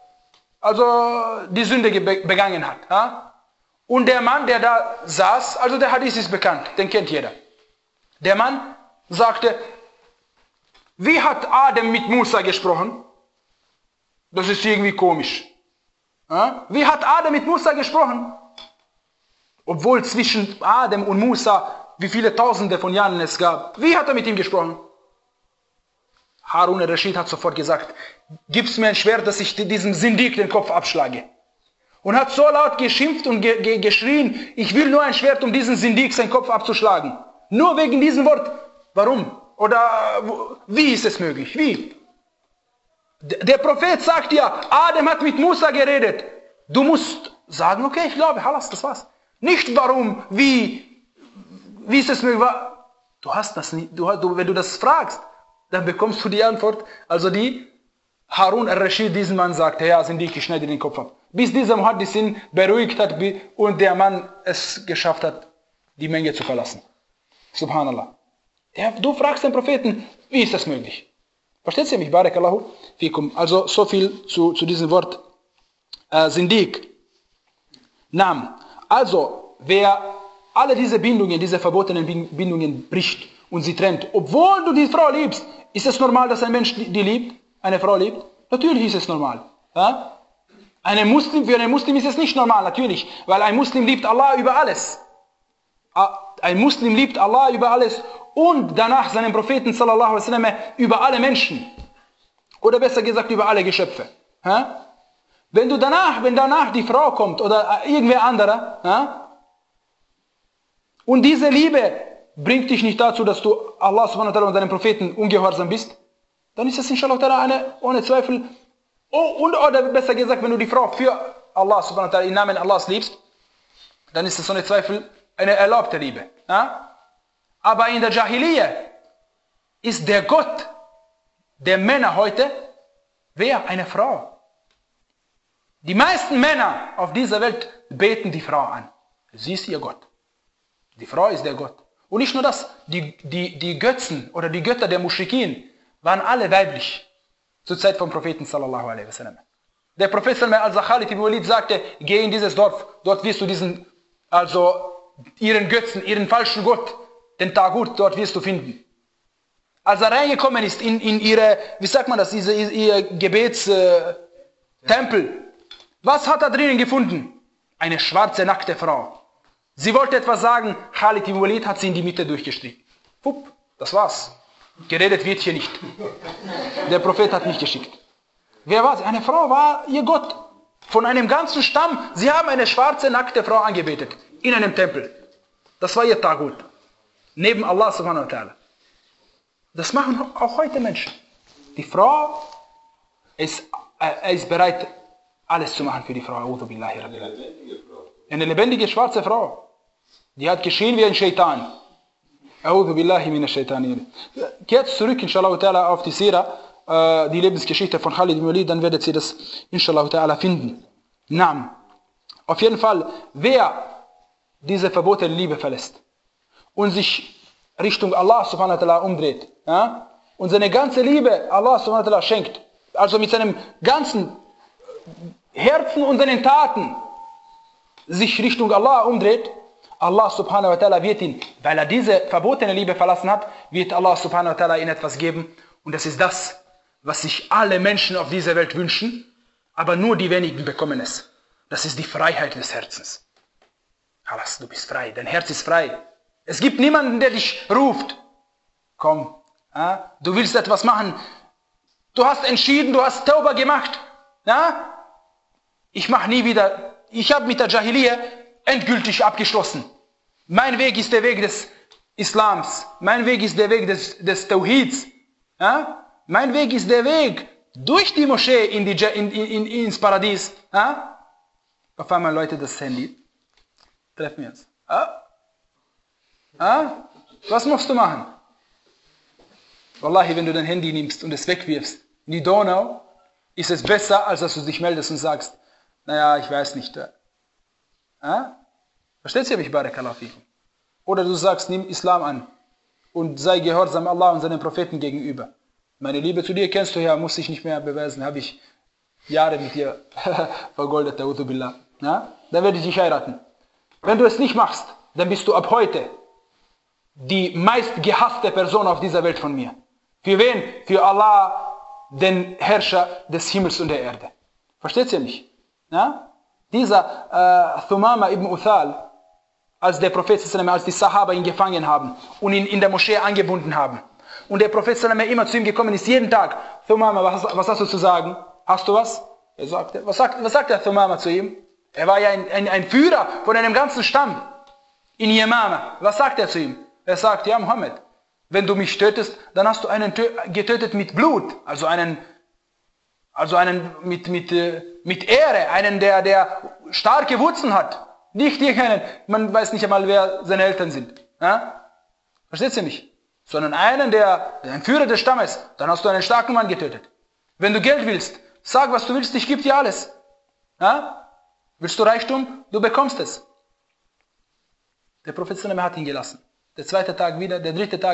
also die Sünde begangen hat. Ja? Und der Mann, der da saß, also der Hadith ist bekannt, den kennt jeder. Der Mann sagte, wie hat Adam mit Musa gesprochen? Das ist irgendwie komisch. Ja? Wie hat Adam mit Musa gesprochen? Obwohl zwischen Adam und Musa, wie viele Tausende von Jahren es gab. Wie hat er mit ihm gesprochen? Harun al-Rashid hat sofort gesagt, gib's mir ein Schwert, dass ich diesem Sindiq den Kopf abschlage. Und hat so laut geschimpft und ge ge geschrien, ich will nur ein Schwert, um diesen Sindiq seinen Kopf abzuschlagen. Nur wegen diesem Wort. Warum? Oder wie ist es möglich? Wie? Der Prophet sagt ja, Adam hat mit Musa geredet. Du musst sagen, okay, ich glaube, halas, das war's. Nicht warum, wie, wie ist es möglich? Du hast das nicht, du, du, wenn du das fragst, dann bekommst du die Antwort, also die Harun al-Rashid, diesen Mann sagte, ja, Sindiq, ich schneide den Kopf ab. Bis dieser Muhaddisin beruhigt hat und der Mann es geschafft hat, die Menge zu verlassen. Subhanallah. Der, du fragst den Propheten, wie ist das möglich? Versteht ihr mich? Barakallahu fikum. Also so viel zu, zu diesem Wort äh, Sindik. Nam. Also, wer alle diese Bindungen, diese verbotenen Bindungen bricht und sie trennt, obwohl du die Frau liebst, ist es normal, dass ein Mensch die liebt, eine Frau liebt? Natürlich ist es normal. Ja? Eine Muslim, für einen Muslim ist es nicht normal, natürlich, weil ein Muslim liebt Allah über alles. Ein Muslim liebt Allah über alles und danach seinen Propheten sallallahu alaihi wasallam über alle Menschen. Oder besser gesagt über alle Geschöpfe. Ja? Wenn du danach, wenn danach die Frau kommt oder irgendwer anderer, ja? Und diese Liebe bringt dich nicht dazu, dass du Allah subhanahu wa ta'ala und seinen Propheten ungehorsam bist, dann ist es inshallah ta'ala eine, ohne Zweifel, oh, und, oder besser gesagt, wenn du die Frau für Allah subhanahu wa ta'ala im Namen Allahs liebst, dann ist es ohne Zweifel eine erlaubte Liebe. Ja? Aber in der Jahiliyyah ist der Gott der Männer heute, wer? Eine Frau. Die meisten Männer auf dieser Welt beten die Frau an. Sie ist ihr Gott. Die Frau ist der Gott. Und nicht nur das, die, die, die Götzen oder die Götter der Muschrikin waren alle weiblich zur Zeit vom Propheten sallallahu alaihi wasallam. Der Prophet als Khalid ibn Walid sagte, geh in dieses Dorf, dort wirst du diesen, also ihren Götzen, ihren falschen Gott, den Tagut, dort wirst du finden. Als er reingekommen ist in, in ihre, wie sagt man das, diese, ihr Gebetstempel, äh, was hat er drinnen gefunden? Eine schwarze, nackte Frau. Sie wollte etwas sagen, Khalid ibn Walid hat sie in die Mitte durchgestrickt. Pup, das war's. Geredet wird hier nicht. Der Prophet hat mich geschickt. Wer war sie? Eine Frau war ihr Gott. Von einem ganzen Stamm. Sie haben eine schwarze, nackte Frau angebetet. In einem Tempel. Das war ihr Tagut. Neben Allah subhanahu wa ta'ala. Das machen auch heute Menschen. Die Frau ist, äh, ist bereit, alles zu machen für die Frau. Eine lebendige schwarze Frau. Die hat geschrien wie ein Shaitan. Kehrt zurück, inshallah ta'ala, auf die Sira, äh, die Lebensgeschichte von Khalid ibn Walid, dann werdet ihr das, inshallah ta'ala, finden. Naam. Auf jeden Fall, wer diese verbotene Liebe verlässt und sich Richtung Allah subhanahu wa ta'ala umdreht, ja, und seine ganze Liebe Allah subhanahu wa ta'ala schenkt, also mit seinem ganzen Herzen und seinen Taten sich Richtung Allah umdreht, Allah subhanahu wa ta'ala wird ihn, weil er diese verbotene Liebe verlassen hat, wird Allah subhanahu wa ta'ala ihm etwas geben. Und das ist das, was sich alle Menschen auf dieser Welt wünschen, aber nur die wenigen bekommen es. Das ist die Freiheit des Herzens. Halas, du bist frei, dein Herz ist frei. Es gibt niemanden, der dich ruft. Komm, ja? Du willst etwas machen. Du hast entschieden, du hast Tauba gemacht. Ja? Ich mache nie wieder, ich habe mit der Jahiliyyah endgültig abgeschlossen. Mein Weg ist der Weg des Islams. Mein Weg ist der Weg des, des Tawhids. Ja? Mein Weg ist der Weg durch die Moschee in die, in, in, ins Paradies. Ja? Auf einmal, Leute, das Handy. Treffen wir uns. Ja? Ja? Was musst du machen? Wallahi, wenn du dein Handy nimmst und es wegwirfst in die Donau, ist es besser, als dass du dich meldest und sagst, naja, ich weiß nicht. Ja? Versteht ihr mich, Barakallahu fikum? Oder du sagst, nimm Islam an und sei gehorsam Allah und seinen Propheten gegenüber. Meine Liebe zu dir kennst du ja, muss ich nicht mehr beweisen, habe ich Jahre mit dir vergoldet, a'udhu billah. Ja? Dann werde ich dich heiraten. Wenn du es nicht machst, dann bist du ab heute die meist gehasste Person auf dieser Welt von mir. Für wen? Für Allah, den Herrscher des Himmels und der Erde. Versteht ihr mich? Ja? Dieser äh, Thumama ibn Uthal, als der Prophet, als die Sahaba ihn gefangen haben und ihn in der Moschee angebunden haben. Und der Prophet immer zu ihm gekommen ist, jeden Tag, Thumama, was, was hast du zu sagen? Hast du was? Er sagte, was sagt, was sagt der Thumama zu ihm? Er war ja ein, ein, ein Führer von einem ganzen Stamm in Yamama. Was sagt er zu ihm? Er sagt, ja Mohammed, wenn du mich tötest, dann hast du einen getötet mit Blut, also einen, also einen mit, mit, mit Ehre, einen, der, der starke Wurzeln hat. Nicht irgendeinen, man weiß nicht einmal, wer seine Eltern sind. Ja? Versteht ihr mich? Sondern einen, der, der ein Führer des Stammes, dann hast du einen starken Mann getötet. Wenn du Geld willst, sag, was du willst, ich gebe dir alles. Ja? Willst du Reichtum? Du bekommst es. Der Prophet hat ihn gelassen. Der zweite Tag wieder, der dritte Tag,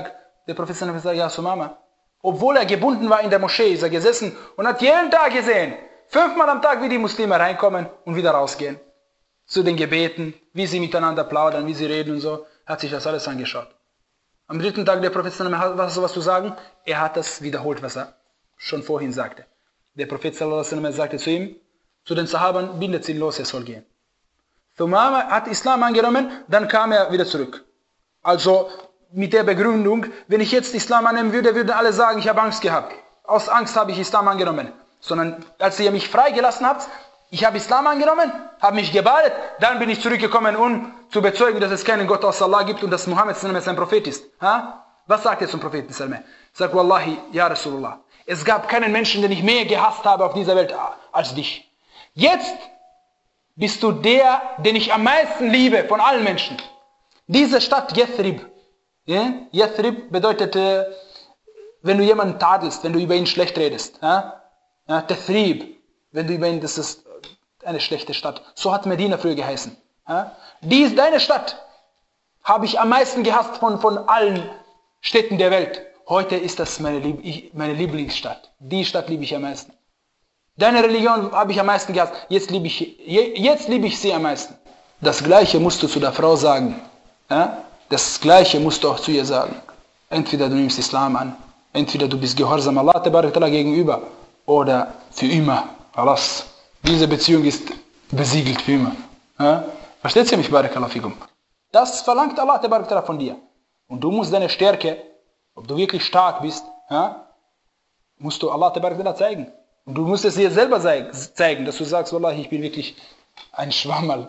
Der Prophet sagt, ja, Sumama. Obwohl er gebunden war in der Moschee, ist er gesessen und hat jeden Tag gesehen, fünfmal am Tag, wie die Muslime reinkommen und wieder rausgehen. Zu den Gebeten, wie sie miteinander plaudern, wie sie reden und so, hat sich das alles angeschaut. Am dritten Tag der Prophet hat was, was zu sagen, er hat das wiederholt, was er schon vorhin sagte. Der Prophet sagte zu ihm, zu den Sahabern, bindet sie los, er soll gehen. Thumama hat Islam angenommen, dann kam er wieder zurück. Also mit der Begründung, wenn ich jetzt Islam annehmen würde, würden alle sagen, ich habe Angst gehabt. Aus Angst habe ich Islam angenommen. Sondern als ihr mich freigelassen habt, ich habe Islam angenommen, habe mich gebadet, dann bin ich zurückgekommen, um zu bezeugen, dass es keinen Gott außer Allah gibt und dass Muhammad sein Prophet ist. Ha? Was sagt er zum Propheten? Sagt, Wallahi, ja Rasulullah, es gab keinen Menschen, den ich mehr gehasst habe auf dieser Welt als dich. Jetzt bist du der, den ich am meisten liebe von allen Menschen. Diese Stadt Yathrib, ja? Yathrib bedeutet, äh, wenn du jemanden tadelst, wenn du über ihn schlecht redest. Ja? Ja, Tathrib, wenn du über ihn, das ist eine schlechte Stadt. So hat Medina früher geheißen. Ja? Die ist deine Stadt. Habe ich am meisten gehasst von, von allen Städten der Welt. Heute ist das meine, Lieb ich, meine Lieblingsstadt. Die Stadt liebe ich am meisten. Deine Religion habe ich am meisten gehasst. Jetzt liebe ich, jetzt liebe ich sie am meisten. Das Gleiche musst du zu der Frau sagen. Ja? Das Gleiche musst du auch zu ihr sagen. Entweder du nimmst Islam an, entweder du bist gehorsam Allah gegenüber oder für immer. Allahs. Diese Beziehung ist besiegelt für immer. Ja? Versteht ihr mich, Barakallahu fikum? Das verlangt Allah von dir. Und du musst deine Stärke, ob du wirklich stark bist, ja, musst du Allah zeigen. Und du musst es dir selber zeigen, dass du sagst, Wallah, ich bin wirklich ein Schwammerl.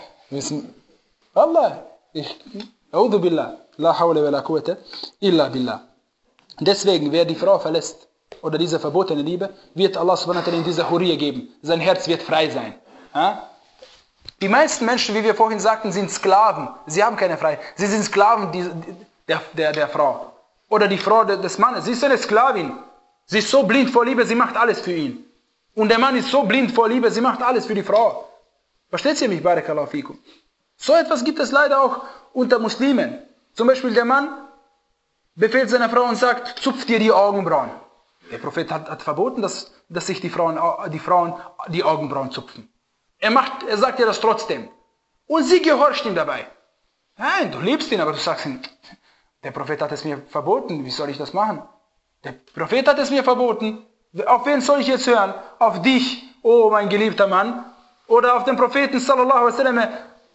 Allah, ich, A'udhu billah, la hawla wa la quwwata illa billah. Deswegen, wer die Frau verlässt, oder diese verbotene Liebe, wird Allah subhanahu wa ta'ala in dieser Hurie geben. Sein Herz wird frei sein. Ja? Die meisten Menschen, wie wir vorhin sagten, sind Sklaven. Sie haben keine Freiheit. Sie sind Sklaven die, der, der, der Frau. Oder die Frau des Mannes. Sie ist eine Sklavin. Sie ist so blind vor Liebe, sie macht alles für ihn. Und der Mann ist so blind vor Liebe, sie macht alles für die Frau. Versteht ihr mich, Barakallahu fikum? So etwas gibt es leider auch unter Muslimen. Zum Beispiel der Mann befehlt seiner Frau und sagt, zupf dir die Augenbrauen. Der Prophet hat, hat verboten, dass, dass sich die Frauen, die Frauen die Augenbrauen zupfen. Er, macht, er sagt ihr das trotzdem. Und sie gehorcht ihm dabei. Nein, du liebst ihn, aber du sagst ihm, der Prophet hat es mir verboten, wie soll ich das machen? Der Prophet hat es mir verboten. Auf wen soll ich jetzt hören? Auf dich, oh mein geliebter Mann? Oder auf den Propheten, sallallahu alaihi wasallam,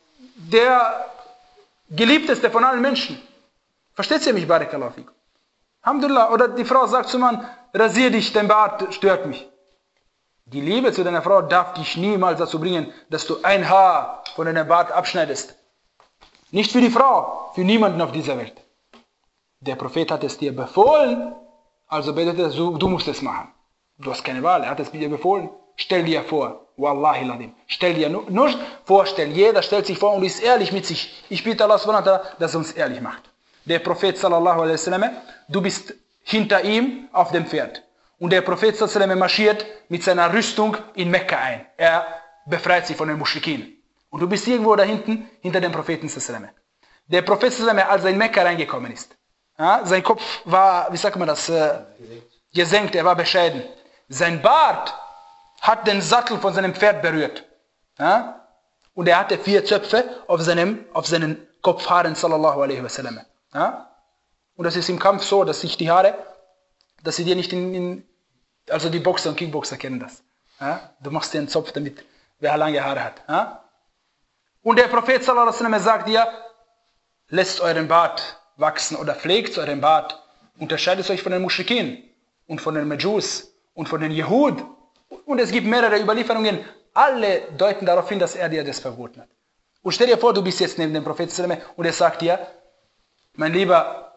der geliebteste von allen Menschen? Versteht ihr mich, Barakallahu fikum? Alhamdulillah. Oder die Frau sagt zum Mann, rasier dich, dein Bart stört mich. Die Liebe zu deiner Frau darf dich niemals dazu bringen, dass du ein Haar von deinem Bart abschneidest. Nicht für die Frau, für niemanden auf dieser Welt. Der Prophet hat es dir befohlen, also bedeutet es, du, du musst es machen. Du hast keine Wahl, er hat es dir befohlen. Stell dir vor, Wallahi ladim, stell dir nur, nur vorstellen, jeder stellt sich vor und ist ehrlich mit sich. Ich bitte Allah subhanahu wa ta'ala, dass er uns ehrlich macht. Der Prophet sallallahu alaihi wasallam, du bist hinter ihm auf dem Pferd. Und der Prophet sallallahu alaihi wasallam marschiert mit seiner Rüstung in Mekka ein. Er befreit sich von den Muschrikin. Und du bist irgendwo da hinten, hinter dem Propheten sallallahu alaihi wasallam. Der Prophet sallallahu alaihi wasallam, als er in Mekka reingekommen ist, ja, sein Kopf war, wie sagt man das, äh, gesenkt, er war bescheiden. Sein Bart hat den Sattel von seinem Pferd berührt. Ja? Und er hatte vier Zöpfe auf seinem, auf seinen Kopfhaaren, sallallahu alaihi wasallam. Ja? Und das ist im Kampf so, dass sich die Haare, dass sie dir nicht in, in also die Boxer und Kickboxer kennen das. Ja? Du machst dir einen Zopf, damit wer lange Haare hat. Ja? Und der Prophet sallallahu alaihi wasallam sagt dir, lässt euren Bart wachsen oder pflegt euren Bart, unterscheidet euch von den Muschrikin und von den Majus und von den Jehud. Und es gibt mehrere Überlieferungen, alle deuten darauf hin, dass er dir das verboten hat. Und stell dir vor, du bist jetzt neben dem Propheten und er sagt dir, mein lieber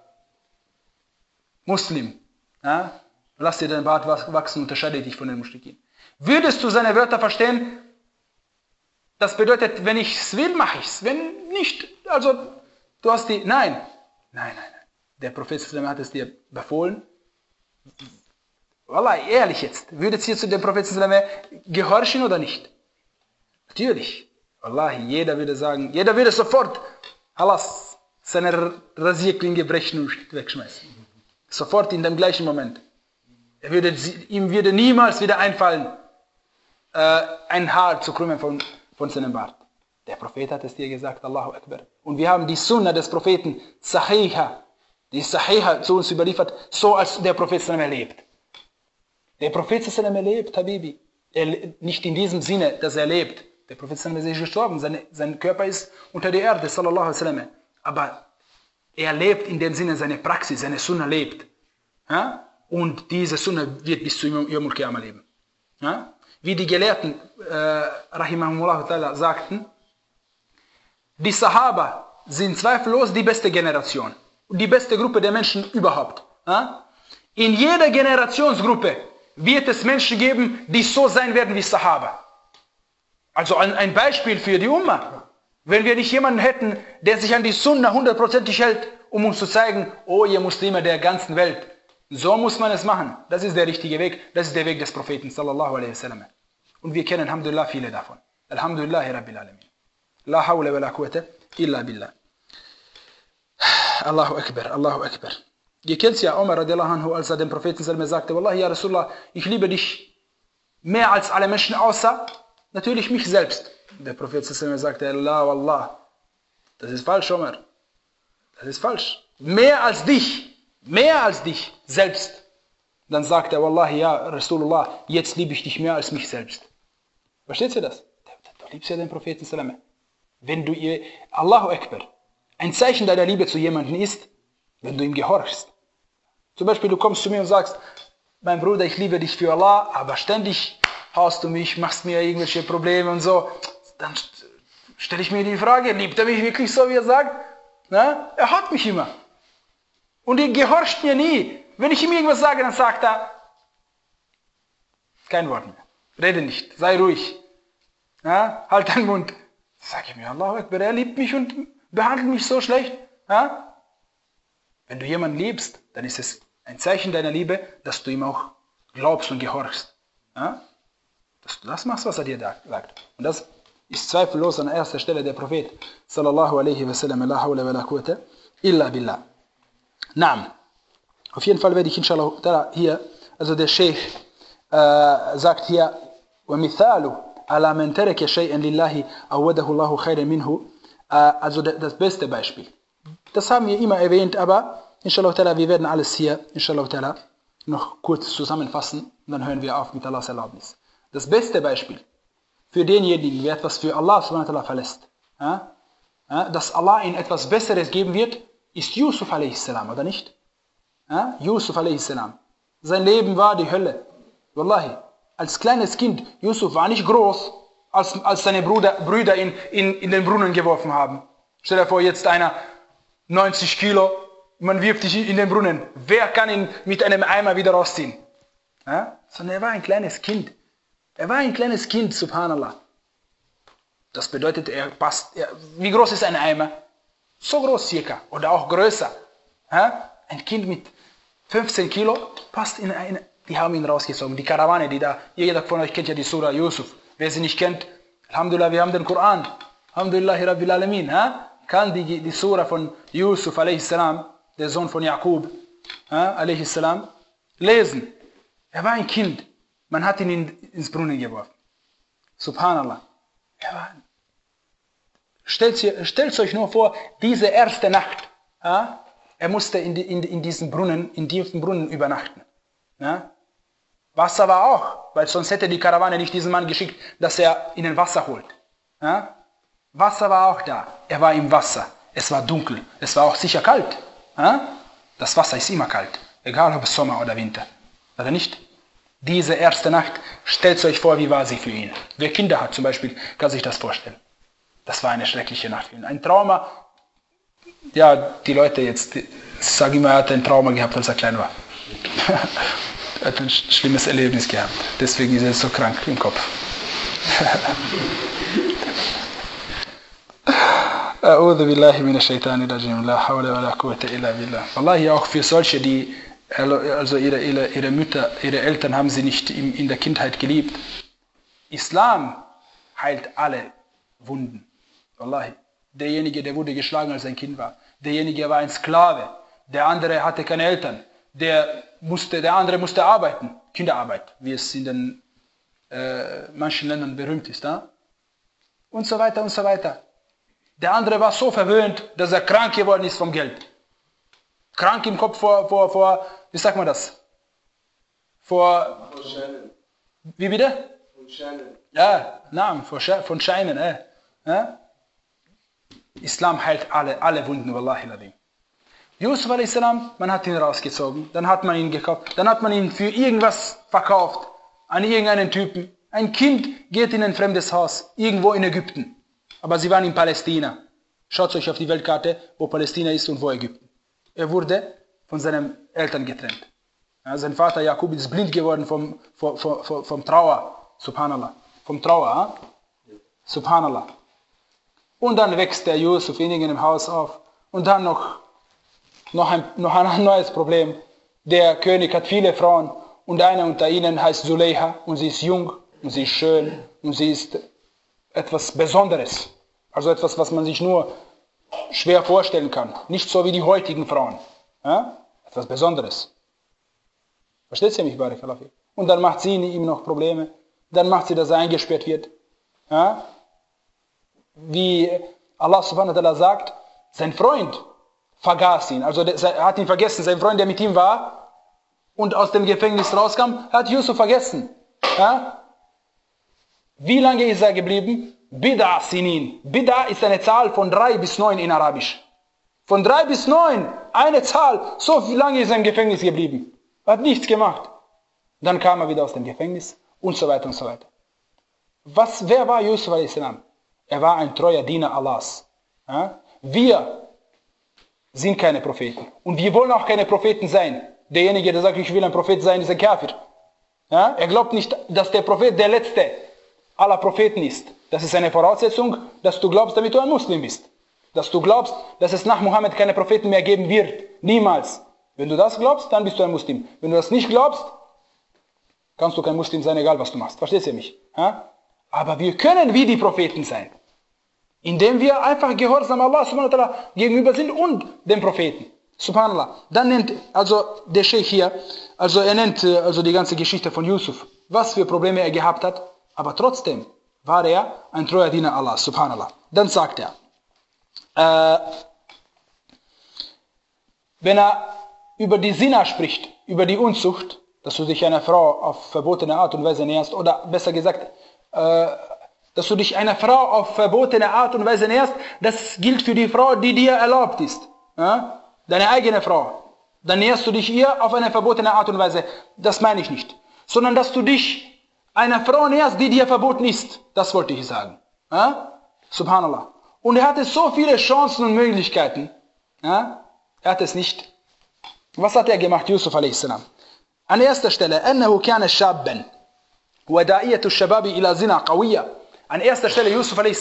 Muslim, ja, lass dir dein Bart wachsen, unterscheide dich von den Muschrikin. Würdest du seine Wörter verstehen? Das bedeutet, wenn ich es will, mache ich es. Wenn nicht, also du hast die, nein. Nein, nein, nein. Der Prophet hat es dir befohlen. Wallah, ehrlich jetzt. Würdet ihr zu dem Propheten gehorchen oder nicht? Natürlich. Wallahi, jeder würde sagen, jeder würde sofort Halas, seine Rasierklinge brechen und wegschmeißen. Sofort in dem gleichen Moment. Er würde, ihm würde niemals wieder einfallen, äh, ein Haar zu krümmen von, von seinem Bart. Der Prophet hat es dir gesagt, Allahu Akbar. Und wir haben die Sunna des Propheten, Sahiha, die Sahiha zu uns überliefert, so als der Prophet sallam erlebt. Der Prophet sallam erlebt, Habibi. Er, nicht in diesem Sinne, dass er lebt. Der Prophet sallam ist gestorben, seine, sein Körper ist unter der Erde, sallallahu alaihi wasallam. Aber er lebt in dem Sinne, seine Praxis, seine Sunna lebt. Ja? Und diese Sunna wird bis zu Yawm al-Qiyamah leben. Ja? Wie die Gelehrten, äh, rahimahumullah ta'ala, sagten, die Sahaba sind zweifellos die beste Generation. Die beste Gruppe der Menschen überhaupt. Ja? In jeder Generationsgruppe wird es Menschen geben, die so sein werden wie Sahaba. Also ein, ein Beispiel für die Umma. Wenn wir nicht jemanden hätten, der sich an die Sunna hundertprozentig hält, um uns zu zeigen, oh ihr Muslime der ganzen Welt, so muss man es machen. Das ist der richtige Weg. Das ist der Weg des Propheten, sallallahu alaihi wasallam. Und wir kennen, alhamdulillah, viele davon. Alhamdulillahi rabbil alamin. La hawla wa la quwwata illa billah. Allahu Akbar, Allahu Akbar. Ihr kennt ja Umar radiallahu anhu, als er dem Propheten sallallahu sagte, Wallahi ya Rasulullah, ich liebe dich mehr als alle Menschen, außer natürlich mich selbst. Der Prophet sallallahu sagte, La wallah. Das ist falsch, Umar. Das ist falsch. Mehr als dich, mehr als dich selbst. Dann sagt er, Wallahi ya Rasulullah, jetzt liebe ich dich mehr als mich selbst. Versteht ihr das? Du liebst ja den Propheten sallallahu. Wenn du ihr, Allahu Akbar, ein Zeichen deiner Liebe zu jemandem ist, wenn du ihm gehorchst. Zum Beispiel, du kommst zu mir und sagst, mein Bruder, ich liebe dich für Allah, aber ständig haust du mich, machst mir irgendwelche Probleme und so. Dann stelle ich mir die Frage, liebt er mich wirklich so, wie er sagt? Na? Er haut mich immer. Und er gehorcht mir nie. Wenn ich ihm irgendwas sage, dann sagt er, kein Wort mehr. Rede nicht, sei ruhig. Ja? Halt deinen Mund. Sag ich mir, Allahu Akbar, er liebt mich und behandelt mich so schlecht. Ja? Wenn du jemanden liebst, dann ist es ein Zeichen deiner Liebe, dass du ihm auch glaubst und gehorchst. Ja? Dass du das machst, was er dir sagt. Und das ist zweifellos an erster Stelle der Prophet, sallallahu alaihi wasallam, la hawla wa la quwwata illa billah. Naam. Auf jeden Fall werde ich inshallah hier, also der Sheikh äh, sagt hier, وَمِثَالُ عَلَى مَنْ تَرَكَ شَيْئًا لِلَّهِ أَوَّدَهُ اللَّهُ خَيْرًا مِنْهُ. Also das beste Beispiel. Das haben wir immer erwähnt, aber inshallah ta'ala, wir werden alles hier, inshallah ta'ala, noch kurz zusammenfassen und dann hören wir auf mit Allahs Erlaubnis. Das beste Beispiel für denjenigen, der etwas für Allah subhanahu wa ta'ala verlässt, ja, ja, dass Allah ihnen etwas Besseres geben wird, ist Yusuf a.s., oder nicht? Ja, Yusuf a.s. Sein Leben war die Hölle. Wallahi. Als kleines Kind, Yusuf war nicht groß, als, als seine Bruder, Brüder ihn in, in den Brunnen geworfen haben. Stell dir vor, jetzt einer neunzig Kilo, man wirft dich in den Brunnen. Wer kann ihn mit einem Eimer wieder rausziehen? Ja? Sondern er war ein kleines Kind. Er war ein kleines Kind, subhanallah. Das bedeutet, er passt. Er, wie groß ist ein Eimer? So groß circa. Oder auch größer. Ja? Ein Kind mit fünfzehn Kilo passt in eine. Die haben ihn rausgezogen. Die Karawane, die da. Jeder von euch kennt ja die Surah Yusuf. Wer sie nicht kennt, Alhamdulillah, wir haben den Koran. Alhamdulillah, Rabbil Alamin. Ha? Kann die, die Surah von Yusuf, a.s., der Sohn von Jakub, a.s., lesen. Er war ein Kind. Man hat ihn in, ins Brunnen geworfen. Subhanallah. Er war, stellt, stellt euch nur vor, diese erste Nacht. Ja? Er musste in, die, in, in diesem Brunnen, in diesem Brunnen übernachten. Ja? Wasser war auch, weil sonst hätte die Karawane nicht diesen Mann geschickt, dass er ihnen Wasser holt. Ja? Wasser war auch da. Er war im Wasser. Es war dunkel. Es war auch sicher kalt. Ja? Das Wasser ist immer kalt. Egal ob es Sommer oder Winter. Oder nicht? Diese erste Nacht, stellt euch vor, wie war sie für ihn. Wer Kinder hat zum Beispiel, kann sich das vorstellen. Das war eine schreckliche Nacht für ihn. Ein Trauma. Ja, die Leute jetzt, sagen immer, er hat ein Trauma gehabt, als er klein war. Er hat ein schlimmes Erlebnis gehabt. Deswegen ist er so krank im Kopf. A'udhu billahi minash shaitani rajim. La hawla wa la quwwata illa billah. Wallahi, auch für solche, die, also ihre, ihre, ihre Mütter, ihre Eltern haben sie nicht in, in der Kindheit geliebt. Islam heilt alle Wunden. Wallahi. Derjenige, der wurde geschlagen, als er ein Kind war. Derjenige war ein Sklave. Der andere hatte keine Eltern. der, musste, der andere musste arbeiten, Kinderarbeit, wie es in den äh, manchen Ländern berühmt ist. Ja? Und so weiter und so weiter. Der andere war so verwöhnt, dass er krank geworden ist vom Geld. Krank im Kopf vor, vor, vor wie sagt man das? Vor, wie bitte? Von Scheinen. Ja, Namen, von Scheinen. Äh. Ja? Islam heilt alle, alle Wunden, wallahi ladim. Yusuf a s, man hat ihn rausgezogen, dann hat man ihn gekauft, dann hat man ihn für irgendwas verkauft, an irgendeinen Typen. Ein Kind geht in ein fremdes Haus, irgendwo in Ägypten. Aber sie waren in Palästina. Schaut euch auf die Weltkarte, wo Palästina ist und wo Ägypten. Er wurde von seinen Eltern getrennt. Ja, sein Vater Jakub ist blind geworden vom, vom, vom, vom Trauer. Subhanallah. Vom Trauer. Ja? Subhanallah. Und dann wächst der Yusuf in irgendeinem Haus auf. Und dann noch, noch, ein, noch ein neues Problem. Der König hat viele Frauen. Und eine unter ihnen heißt Zuleika. Und sie ist jung. Und sie ist schön. Und sie ist etwas Besonderes. Also etwas, was man sich nur schwer vorstellen kann. Nicht so wie die heutigen Frauen. Ja? Etwas Besonderes. Versteht ihr mich, Barakallahu fik? Und dann macht sie ihm noch Probleme. Dann macht sie, dass er eingesperrt wird. Ja? Wie Allah subhanahu wa ta'ala sagt, sein Freund vergaß ihn. Also er hat ihn vergessen. Sein Freund, der mit ihm war und aus dem Gefängnis rauskam, hat Yusuf vergessen. Ja? Wie lange ist er geblieben? Bid'a Sinin. Bid'a ist eine Zahl von drei bis neun in Arabisch. Von drei bis neun, eine Zahl. So lange ist er im Gefängnis geblieben. Hat nichts gemacht. Dann kam er wieder aus dem Gefängnis und so weiter und so weiter. Was, wer war Yusuf a s? Er war ein treuer Diener Allahs. Ja? Wir sind keine Propheten. Und wir wollen auch keine Propheten sein. Derjenige, der sagt, ich will ein Prophet sein, ist ein Kafir. Ja? Er glaubt nicht, dass der Prophet der letzte aller Propheten ist. Das ist eine Voraussetzung, dass du glaubst, damit du ein Muslim bist. Dass du glaubst, dass es nach Mohammed keine Propheten mehr geben wird. Niemals. Wenn du das glaubst, dann bist du ein Muslim. Wenn du das nicht glaubst, kannst du kein Muslim sein, egal was du machst. Verstehst du mich? Ja? Aber wir können wie die Propheten sein. Indem wir einfach gehorsam Allah subhanahu wa ta'ala gegenüber sind und dem Propheten. Subhanallah. Dann nennt, also der Sheikh hier, also er nennt also die ganze Geschichte von Yusuf, was für Probleme er gehabt hat, aber trotzdem war er ein treuer Diener Allah, subhanallah. Dann sagt er, äh, wenn er über die Zina spricht, über die Unzucht, dass du dich einer Frau auf verbotene Art und Weise näherst, oder besser gesagt, äh, dass du dich einer Frau auf verbotene Art und Weise näherst, das gilt für die Frau, die dir erlaubt ist. Ja? Deine eigene Frau. Dann näherst du dich ihr auf eine verbotene Art und Weise. Das meine ich nicht. Sondern, dass du dich einer Frau näherst, die dir verboten ist. Das wollte ich sagen. Ja? Subhanallah. Und er hatte so viele Chancen und Möglichkeiten. Ja? Er hat es nicht. Was hat er gemacht, Yusuf a s? An erster Stelle, أنه كان شابا وداعية الشباب إلى زنا قوية. An erster Stelle, Yusuf a s